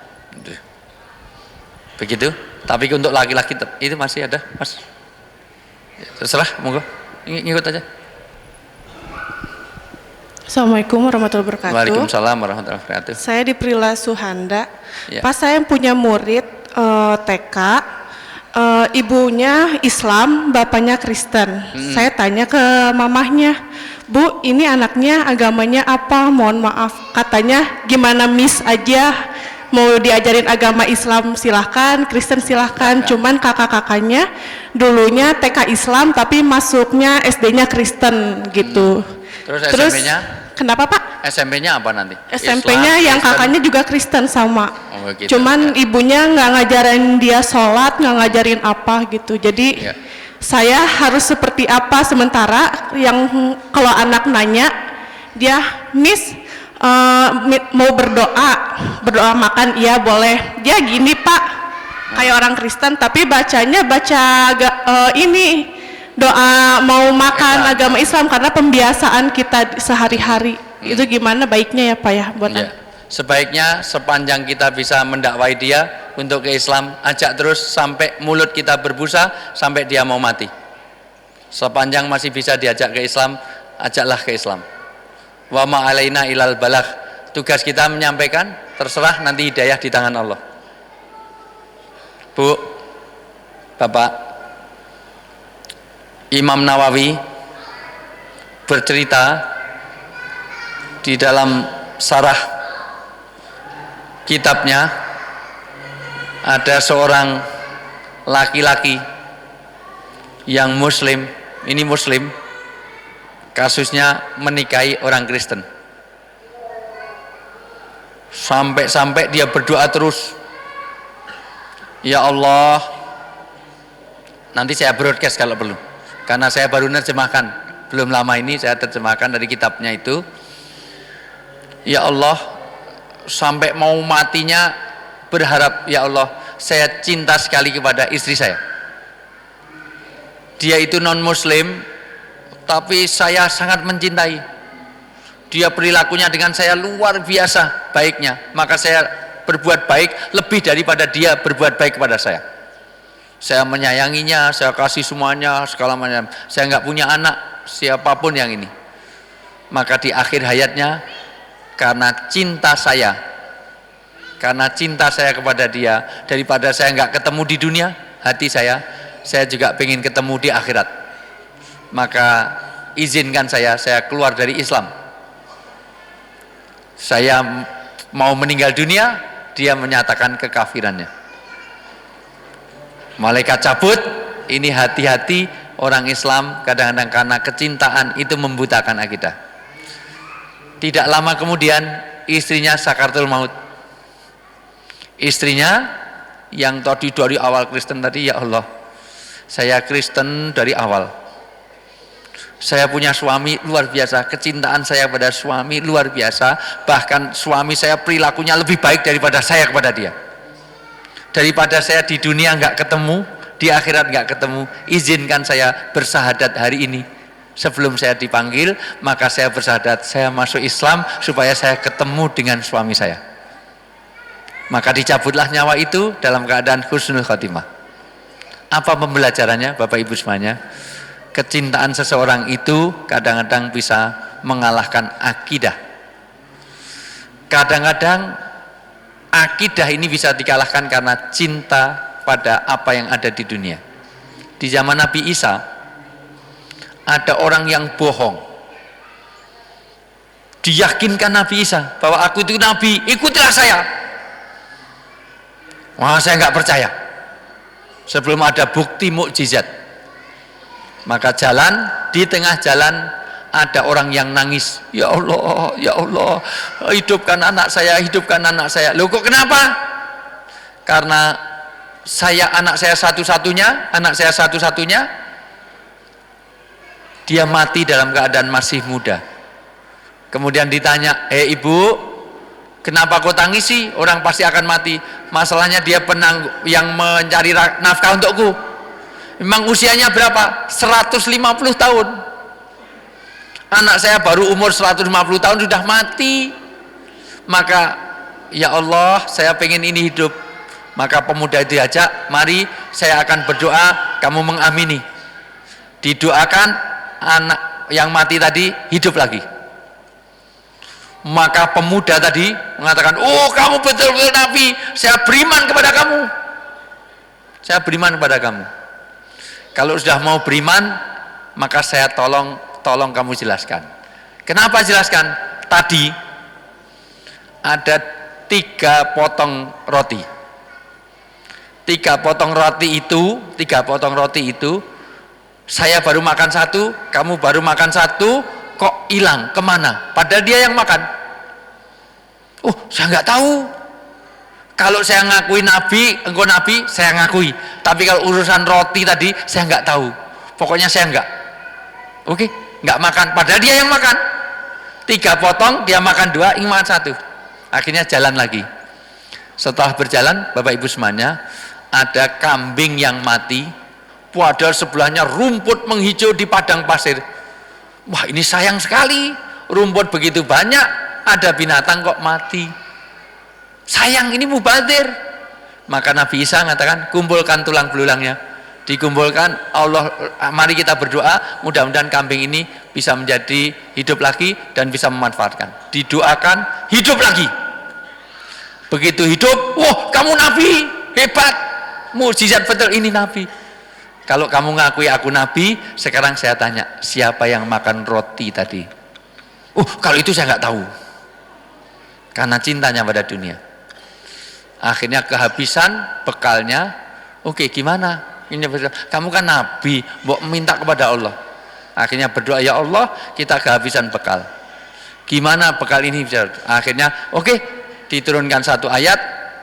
Begitu. Tapi untuk laki-laki itu masih ada, Mas. Terserah, monggo. Ngikut aja. Assalamualaikum warahmatullahi wabarakatuh. Waalaikumsalam warahmatullahi wabarakatuh. Saya di Prila Suhanda. Ya. Pas saya punya murid TK, ibunya Islam, bapaknya Kristen. Saya tanya ke mamahnya, Bu, ini anaknya agamanya apa? Mohon maaf, katanya gimana Miss aja, mau diajarin agama Islam silahkan, Kristen silahkan. Cuman kakak-kakaknya dulunya TK Islam tapi masuknya SD-nya Kristen gitu. Terus SMP-nya? Kenapa Pak? SMP-nya apa nanti? SMP-nya Islam, yang Kristen? kakaknya juga Kristen sama. Oh, gitu. Cuman Ya. ibunya nggak ngajarin dia sholat, nggak ngajarin apa gitu. Jadi Ya. saya harus seperti apa sementara yang kalau anak nanya dia Miss mau berdoa makan, iya boleh. Dia gini Pak, kayak orang Kristen tapi bacanya ini doa mau makan agama Islam karena pembiasaan kita sehari-hari. Itu gimana baiknya ya Pak ya buat Ya. Sebaiknya sepanjang kita bisa mendakwai dia untuk ke Islam, ajak terus sampai mulut kita berbusa, sampai dia mau mati. Sepanjang masih bisa diajak ke Islam, ajaklah ke Islam. Wa ma alaina ilal balagh. Tugas kita menyampaikan, terserah nanti hidayah di tangan Allah. Bu, Bapak, Imam Nawawi bercerita di dalam sarah kitabnya, ada seorang laki-laki yang muslim, ini muslim, kasusnya menikahi orang Kristen. Sampai-sampai dia berdoa terus, Ya Allah, nanti saya broadcast kalau perlu, karena saya baru nerjemahkan, belum lama ini saya terjemahkan dari kitabnya itu. Ya Allah, sampai mau matinya berharap, ya Allah, saya cinta sekali kepada istri saya. Dia itu non muslim, tapi saya sangat mencintai. Dia perilakunya dengan saya luar biasa baiknya, maka saya berbuat baik lebih daripada dia berbuat baik kepada saya. Saya menyayanginya, saya kasih semuanya, segala macam. Saya nggak punya anak, siapapun yang ini. Maka di akhir hayatnya, karena cinta saya kepada dia, daripada saya nggak ketemu di dunia, hati saya juga pengen ketemu di akhirat. Maka izinkan saya keluar dari Islam. Saya mau meninggal dunia, dia menyatakan kekafirannya. Malaikat cabut. Ini hati-hati orang Islam kadang-kadang karena kecintaan itu membutakan akidah. Tidak lama kemudian istrinya sakaratul maut. Istrinya yang tadi dari awal Kristen tadi, ya Allah, saya Kristen dari awal. Saya punya suami luar biasa, kecintaan saya pada suami luar biasa, bahkan suami saya perilakunya lebih baik daripada saya kepada dia. Daripada saya di dunia nggak ketemu, di akhirat nggak ketemu, izinkan saya bersahadat hari ini. Sebelum saya dipanggil, maka saya bersahadat, saya masuk Islam supaya saya ketemu dengan suami saya. Maka dicabutlah nyawa itu dalam keadaan husnul khotimah. Apa pembelajarannya Bapak Ibu semuanya? Kecintaan seseorang itu kadang-kadang bisa mengalahkan akidah. Kadang-kadang akidah ini bisa dikalahkan karena cinta pada apa yang ada di dunia. Di zaman Nabi Isa ada orang yang bohong, diyakinkan Nabi Isa bahwa aku itu Nabi, ikutilah saya. Wah, saya nggak percaya sebelum ada bukti mukjizat. Maka di tengah jalan ada orang yang nangis, ya Allah, ya Allah, hidupkan anak saya, hidupkan anak saya. Loh kok kenapa? Karena anak saya satu-satunya, dia mati dalam keadaan masih muda. Kemudian ditanya, ibu, kenapa kau tangisi? Orang pasti akan mati. Masalahnya dia yang mencari nafkah untukku. Memang usianya berapa? 150 tahun. Anak saya baru umur 150 tahun sudah mati. Maka ya Allah, saya pengen ini hidup. Maka pemuda diajak, mari saya akan berdoa, kamu mengamini. Didoakan, anak yang mati tadi hidup lagi. Maka pemuda tadi mengatakan, oh kamu betul-betul Nabi, saya beriman kepada kamu. Saya beriman kepada kamu. Kalau sudah mau beriman, maka saya tolong kamu jelaskan. Kenapa jelaskan? Tadi ada 3 potong roti. 3 potong roti itu, saya baru makan 1, kamu baru makan 1, kok hilang, kemana? Padahal dia yang makan. Oh, saya nggak tahu. Kalau saya ngakui Nabi, engkau Nabi, saya ngakui. Tapi kalau urusan roti tadi, saya nggak tahu. Pokoknya saya nggak. Oke, nggak makan. Padahal dia yang makan. 3 potong, dia makan 2, ingin makan 1. Akhirnya jalan lagi. Setelah berjalan, Bapak Ibu semuanya, ada kambing yang mati. Padahal sebelahnya rumput menghijau di padang pasir. Wah, ini sayang sekali. Rumput begitu banyak, ada binatang kok mati. Sayang, ini mubazir. Maka Nabi Isa mengatakan, kumpulkan tulang belulangnya. Dikumpulkan, Allah, mari kita berdoa, mudah-mudahan kambing ini bisa menjadi hidup lagi dan bisa memanfaatkan. Didoakan, hidup lagi. Begitu hidup, wah kamu Nabi, hebat, mukjizat betul, ini Nabi. Kalau kamu ngakui aku Nabi, sekarang saya tanya, siapa yang makan roti tadi? Kalau itu saya nggak tahu. Karena cintanya pada dunia. Akhirnya kehabisan bekalnya. Oke, gimana? Kamu kan Nabi, mau minta kepada Allah. Akhirnya berdoa, ya Allah, kita kehabisan bekal. Gimana bekal ini? Akhirnya, oke, diturunkan 1 ayat,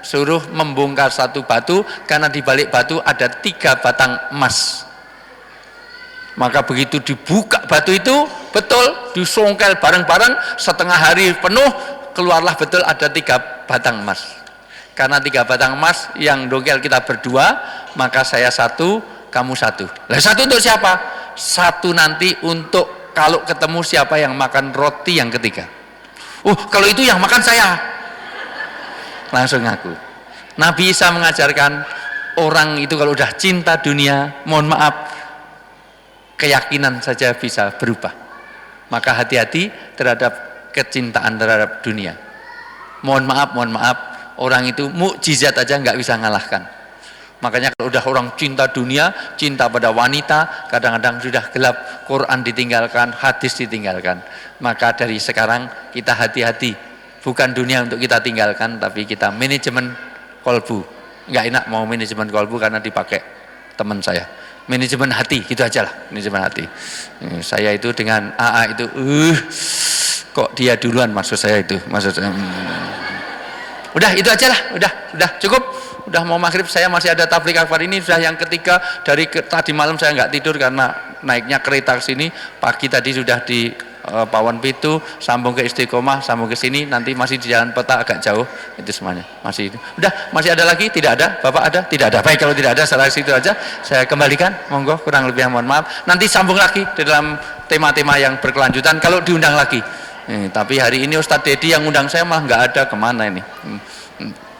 suruh membongkar satu batu karena di balik batu ada 3 batang emas. Maka begitu dibuka batu itu, betul disongkel bareng-bareng, setengah hari penuh, keluarlah betul ada 3 batang emas. Karena 3 batang emas yang dongkel kita berdua, maka saya 1, kamu 1. Lah 1 untuk siapa? 1 nanti untuk kalau ketemu siapa yang makan roti yang ketiga. Kalau itu yang makan saya. Langsung ngaku. Nabi Isa mengajarkan orang itu kalau udah cinta dunia, mohon maaf, keyakinan saja bisa berubah. Maka hati-hati terhadap kecintaan terhadap dunia. Mohon maaf, orang itu mukjizat aja nggak bisa ngalahkan. Makanya kalau udah orang cinta dunia, cinta pada wanita, kadang-kadang sudah gelap, Quran ditinggalkan, hadis ditinggalkan. Maka dari sekarang kita hati-hati, bukan dunia untuk kita tinggalkan, tapi kita manajemen kolbu. Nggak enak mau manajemen kolbu karena dipakai teman saya. Manajemen hati, gitu aja lah, manajemen hati. Saya itu dengan AA itu, kok dia duluan maksud saya itu, maksud saya. Udah itu aja lah, udah cukup. Udah mau maghrib, saya masih ada tabligh akbar ini sudah yang ketiga. Dari tadi malam saya nggak tidur karena naiknya kereta ke sini. Pagi tadi sudah di Pawon Pitu, sambung ke Istiqomah, sambung ke sini, nanti masih di jalan peta agak jauh, itu semuanya masih itu. Udah, masih ada lagi? Tidak ada? Bapak ada? Tidak ada. Baik, kalau tidak ada, salah situ aja saya kembalikan, monggo, kurang lebih mohon maaf. Nanti sambung lagi di dalam tema-tema yang berkelanjutan kalau diundang lagi. Tapi hari ini Ustadz Dedi yang undang saya malah nggak ada, kemana ini?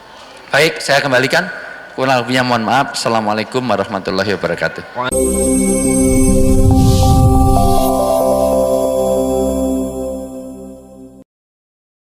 Baik, saya kembalikan, kurang lebihnya mohon maaf. Assalamualaikum warahmatullahi wabarakatuh.